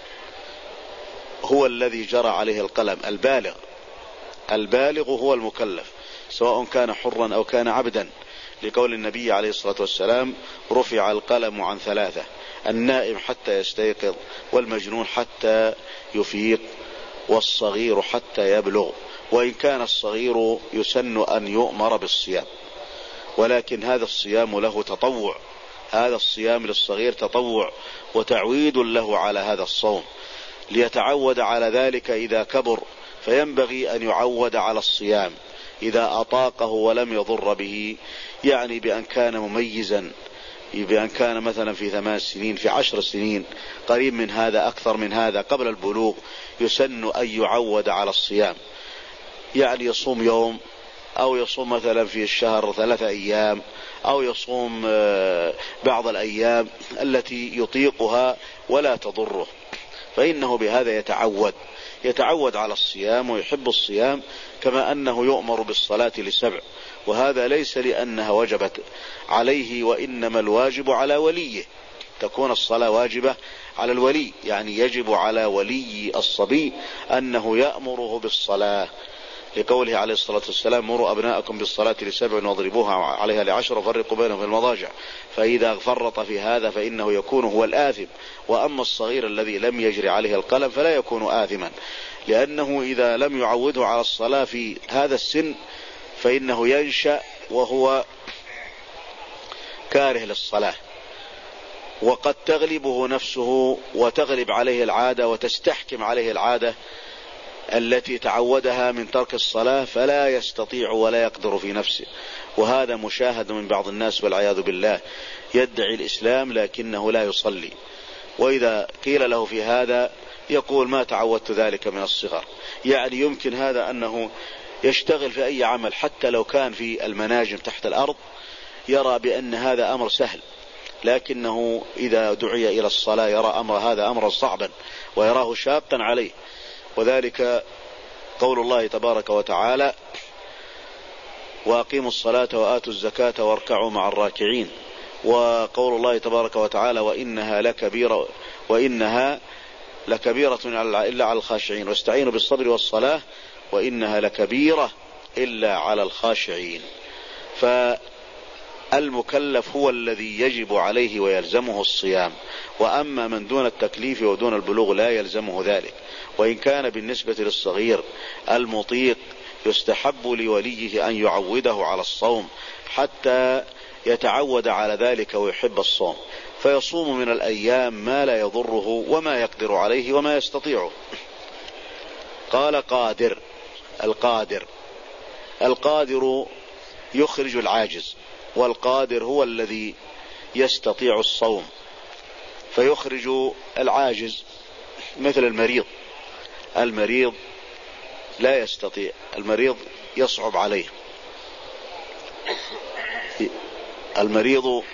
هو الذي جرى عليه القلم، البالغ. البالغ هو المكلف سواء كان حرا أو كان عبدا، لقول النبي عليه الصلاة والسلام: رفع القلم عن ثلاثة: النائم حتى يستيقظ، والمجنون حتى يفيق، والصغير حتى يبلغ. وإن كان الصغير يسن أن يؤمر بالصيام، ولكن هذا الصيام له تطوع، هذا الصيام للصغير تطوع وتعويد له على هذا الصوم ليتعود على ذلك إذا كبر، فينبغي أن يعود على الصيام إذا أطاقه ولم يضر به، يعني بأن كان مميزا، بأن كان مثلا في ثمان سنين في عشر سنين قريب من هذا أكثر من هذا قبل البلوغ، يسن أن يعود على الصيام، يعني يصوم يوم أو يصوم مثلا في الشهر ثلاثة أيام أو يصوم بعض الأيام التي يطيقها ولا تضره، فإنه بهذا يتعود يتعود على الصيام ويحب الصيام، كما أنه يؤمر بالصلاة لسبع، وهذا ليس لأنها وجبت عليه، وإنما الواجب على وليه، تكون الصلاة واجبة على الولي، يعني يجب على ولي الصبي أنه يأمره بالصلاة. لقوله عليه الصلاة والسلام مروا أبناءكم بالصلاة لسبع واضربوها عليها لعشر وفرقوا بينهم في المضاجع، فإذا فرط في هذا فإنه يكون هو الآثم. وأما الصغير الذي لم يجري عليه القلم فلا يكون آثما، لأنه إذا لم يعوده على الصلاة في هذا السن فإنه ينشأ وهو كاره للصلاة، وقد تغلبه نفسه وتغلب عليه العادة وتستحكم عليه العادة التي تعودها من ترك الصلاة، فلا يستطيع ولا يقدر في نفسه. وهذا مشاهد من بعض الناس والعياذ بالله، يدعي الإسلام لكنه لا يصلي، وإذا قيل له في هذا يقول ما تعودت ذلك من الصغر. يعني يمكن هذا أنه يشتغل في أي عمل حتى لو كان في المناجم تحت الأرض، يرى بأن هذا أمر سهل، لكنه إذا دعي إلى الصلاة يرى أمر هذا أمرا صعبا ويراه شاقا عليه. وذلك قول الله تبارك وتعالى وأقيموا الصلاة وآتوا الزكاة واركعوا مع الراكعين، وقول الله تبارك وتعالى وإنها لكبيرة وإنها لكبيرة إلا على الخاشعين واستعينوا بالصبر والصلاة وإنها لكبيرة إلا على الخاشعين. فالمكلف هو الذي يجب عليه ويلزمه الصيام، وأما من دون التكليف ودون البلوغ لا يلزمه ذلك. وإن كان بالنسبة للصغير المطيق يستحب لوليه أن يعوده على الصوم حتى يتعود على ذلك ويحب الصوم، فيصوم من الأيام ما لا يضره وما يقدر عليه وما يستطيعه. قال قادر. القادر القادر يخرج العاجز، والقادر هو الذي يستطيع الصوم فيخرج العاجز، مثل المريض. المريض لا يستطيع، المريض يصعب عليه. المريض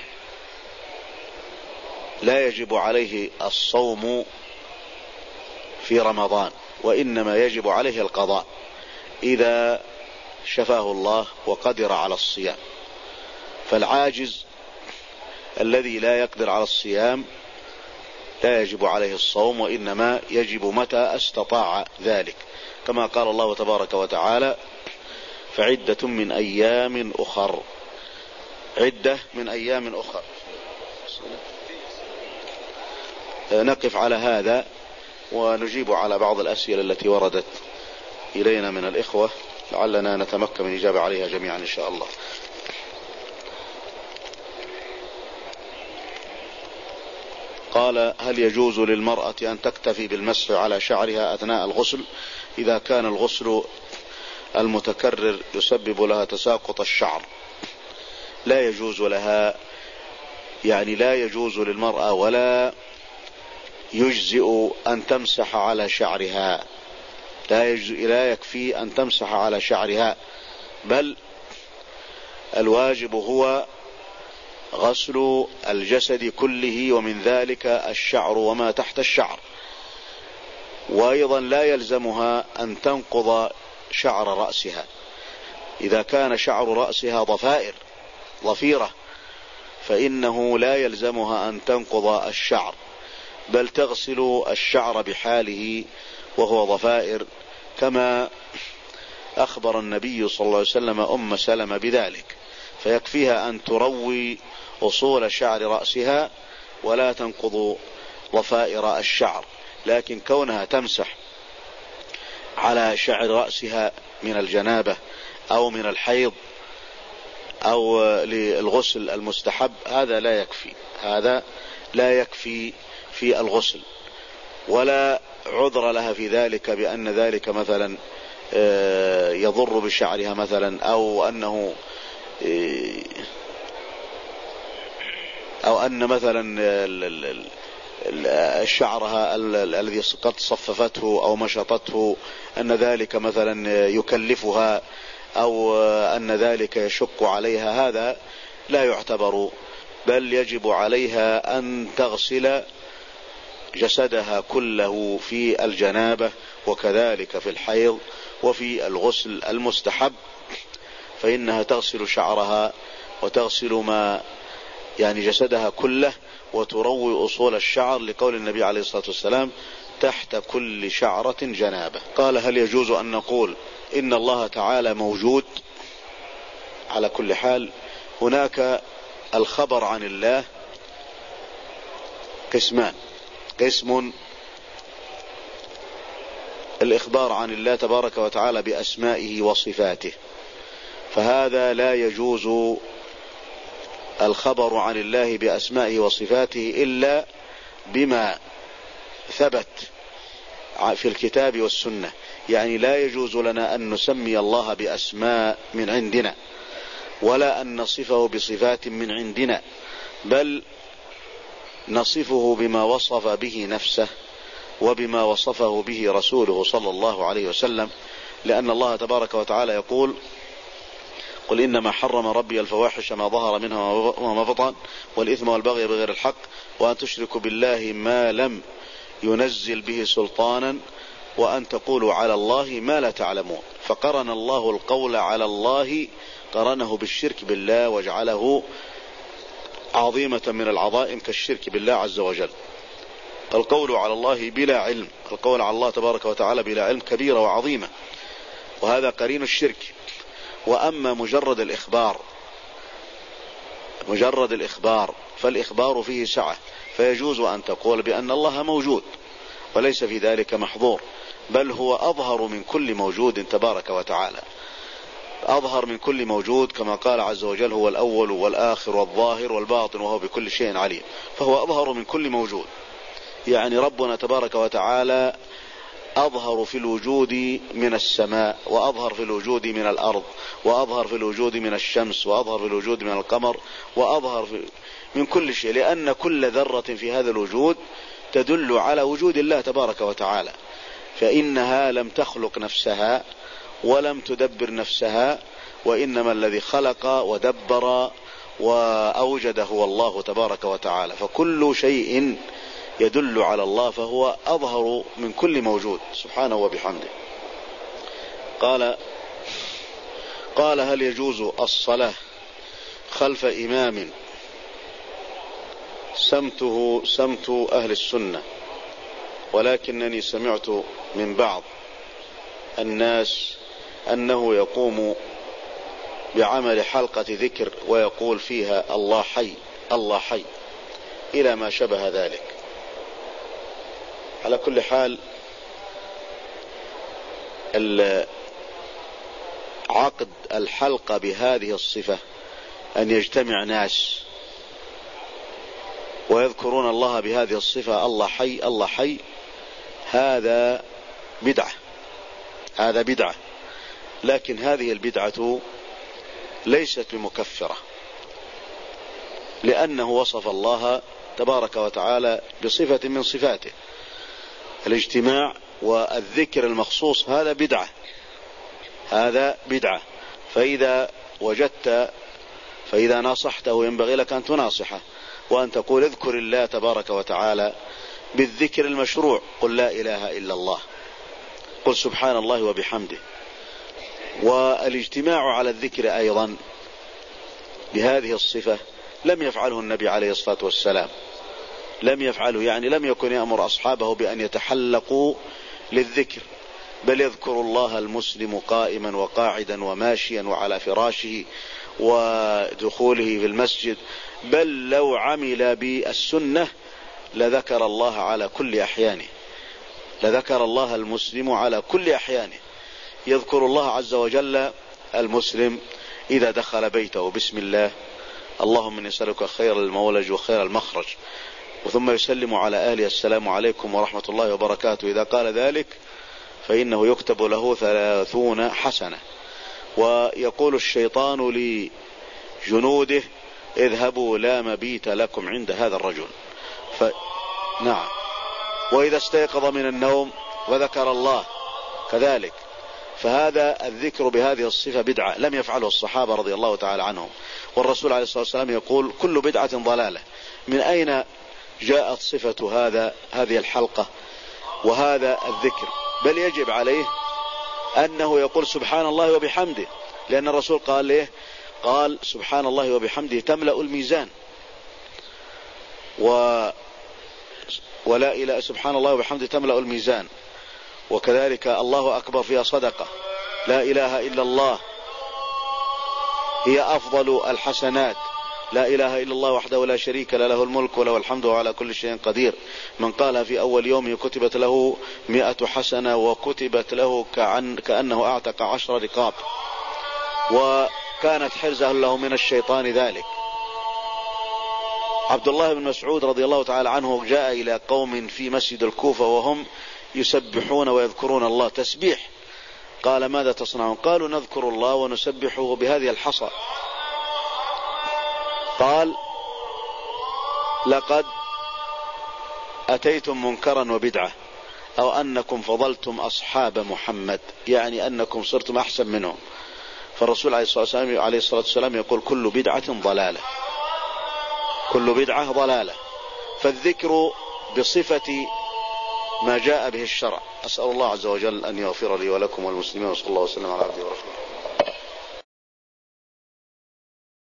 لا يجب عليه الصوم في رمضان، وإنما يجب عليه القضاء إذا شفاه الله وقدر على الصيام. فالعاجز الذي لا يقدر على الصيام لا يجب عليه الصوم، وإنما يجب متى استطاع ذلك، كما قال الله تبارك وتعالى فعدة من أيام أخر. عدة من أيام أخر. نقف على هذا ونجيب على بعض الأسئلة التي وردت إلينا من الإخوة، لعلنا نتمكن من الإجابة عليها جميعا إن شاء الله. قال هل يجوز للمرأة أن تكتفي بالمسح على شعرها أثناء الغسل إذا كان الغسل المتكرر يسبب لها تساقط الشعر؟ لا يجوز لها، يعني لا يجوز للمرأة ولا يجزئ أن تمسح على شعرها، لا, لا يكفي أن تمسح على شعرها، بل الواجب هو غسل الجسد كله، ومن ذلك الشعر وما تحت الشعر. وأيضا لا يلزمها أن تنقض شعر رأسها إذا كان شعر رأسها ضفائر ضفيرة، فإنه لا يلزمها أن تنقض الشعر، بل تغسل الشعر بحاله وهو ضفائر، كما أخبر النبي صلى الله عليه وسلم أم سلمة بذلك. فيكفيها أن تروي أصول شعر رأسها ولا تنقض ضفائر الشعر. لكن كونها تمسح على شعر رأسها من الجنابة أو من الحيض أو للغسل المستحب هذا لا يكفي، هذا لا يكفي في الغسل، ولا عذر لها في ذلك بأن ذلك مثلا يضر بشعرها مثلا، أو أنه أو أن مثلا شعرها الذي قد صففته أو مشطته أن ذلك مثلا يكلفها أو أن ذلك يشق عليها، هذا لا يعتبر، بل يجب عليها أن تغسل جسدها كله في الجنابة وكذلك في الحيض وفي الغسل المستحب، فإنها تغسل شعرها وتغسل ما يعني جسدها كله وتروي أصول الشعر، لقول النبي عليه الصلاة والسلام تحت كل شعرة جنابة. قال هل يجوز أن نقول إن الله تعالى موجود على كل حال. هناك الخبر عن الله قسمان: قسم الإخبار عن الله تبارك وتعالى بأسمائه وصفاته، فهذا لا يجوز الخبر عن الله بأسمائه وصفاته إلا بما ثبت في الكتاب والسنة. يعني لا يجوز لنا أن نسمي الله بأسماء من عندنا، ولا أن نصفه بصفات من عندنا، بل نصفه بما وصف به نفسه وبما وصفه به رسوله صلى الله عليه وسلم. لأن الله تبارك وتعالى يقول: قل إنما حرم ربي الفواحش ما ظهر منها وما بطن والإثم والبغي بغير الحق وأن تشركوا بالله ما لم ينزل به سلطانا وأن تقولوا على الله ما لا تعلمون. فقرن الله القول على الله، قرنه بالشرك بالله وجعله عظيمة من العظائم كالشرك بالله عز وجل. القول على الله بلا علم، القول على الله تبارك وتعالى بلا علم كبيرة وعظيمة، وهذا قرين الشرك. وأما مجرد الإخبار مجرد الإخبار فالإخبار فيه سعة، فيجوز أن تقول بأن الله موجود وليس في ذلك محظور، بل هو أظهر من كل موجود تبارك وتعالى، أظهر من كل موجود، كما قال عز وجل: هو الأول والآخر والظاهر والباطن وهو بكل شيء عليم. فهو أظهر من كل موجود، يعني ربنا تبارك وتعالى أظهر في الوجود من السماء، وأظهر في الوجود من الأرض، وأظهر في الوجود من الشمس، وأظهر في الوجود من القمر، وأظهر في من كل شيء، لأن كل ذرة في هذا الوجود تدل على وجود الله تبارك وتعالى. فإنها لم تخلق نفسها ولم تدبر نفسها، وإنما الذي خلق ودبر وأوجد هو الله تبارك وتعالى. فكل شيء يدل على الله فهو أظهر من كل موجود سبحانه وبحمده. قال قال هل يجوز الصلاة خلف إمام سمته سمت أهل السنة، ولكنني سمعت من بعض الناس أنه يقوم بعمل حلقة ذكر ويقول فيها الله حي الله حي إلى ما شبه ذلك. على كل حال، عقد الحلقة بهذه الصفة أن يجتمع ناس ويذكرون الله بهذه الصفة الله حي الله حي، هذا بدعة هذا بدعة لكن هذه البدعة ليست بمكفرة، لأنه وصف الله تبارك وتعالى بصفة من صفاته. الاجتماع والذكر المخصوص هذا بدعة هذا بدعة فإذا وجدت فإذا ناصحته ينبغي لك أن تناصحه وأن تقول: اذكر الله تبارك وتعالى بالذكر المشروع، قل لا إله إلا الله، قل سبحان الله وبحمده. والاجتماع على الذكر أيضا بهذه الصفة لم يفعله النبي عليه الصلاة والسلام، لم يفعله، يعني لم يكن يأمر أصحابه بأن يتحلقوا للذكر، بل يذكر الله المسلم قائما وقاعدا وماشيا وعلى فراشه ودخوله في المسجد، بل لو عمل بالسنة لذكر الله على كل أحيانه لذكر الله المسلم على كل أحيانه. يذكر الله عز وجل المسلم إذا دخل بيته بسم الله، اللهم إني أسألك خير المولج وخير المخرج، وثم يسلم على أهله: السلام عليكم ورحمة الله وبركاته. إذا قال ذلك فإنه يكتب له ثلاثون حسنة. ويقول الشيطان لجنوده: اذهبوا لا مبيت لكم عند هذا الرجل. ف... نعم. وإذا استيقظ من النوم وذكر الله كذلك. فهذا الذكر بهذه الصفة بدعة لم يفعله الصحابة رضي الله تعالى عنهم، والرسول عليه الصلاة والسلام يقول: كل بدعة ضلالة. من أين جاءت صفة هذا هذه الحلقة وهذا الذكر؟ بل يجب عليه أنه يقول سبحان الله وبحمده، لأن الرسول قال له قال سبحان الله وبحمده تملأ الميزان، و ولا إله سبحان الله وبحمده تملأ الميزان، وكذلك الله أكبر فيها صدقة، لا إله إلا الله هي أفضل الحسنات. لا إله إلا الله وحده لا شريك له، له الملك وله الحمد وعلى كل شيء قدير. من قالها في أول يوم كتبت له مئة حسنة، وكتبت له كأن كأنه أعتق عشر رقاب، وكانت حرزة له من الشيطان ذلك. عبد الله بن مسعود رضي الله تعالى عنه جاء إلى قوم في مسجد الكوفة وهم يسبحون ويذكرون الله تسبيح. قال: ماذا تصنعون؟ قالوا: نذكر الله ونسبحه بهذه الحصى. قال: لقد أتيتم منكرا وبدعة، أو أنكم فضلتم أصحاب محمد، يعني أنكم صرتم أحسن منهم. فالرسول عليه الصلاة والسلام يقول: كل بدعة ضلالة، كل بدعة ضلالة. فالذكر بصفة ما جاء به الشرع. أسأل الله عز وجل أن يغفر لي ولكم والمسلمين، وصلى الله وسلم على عبده ورسوله.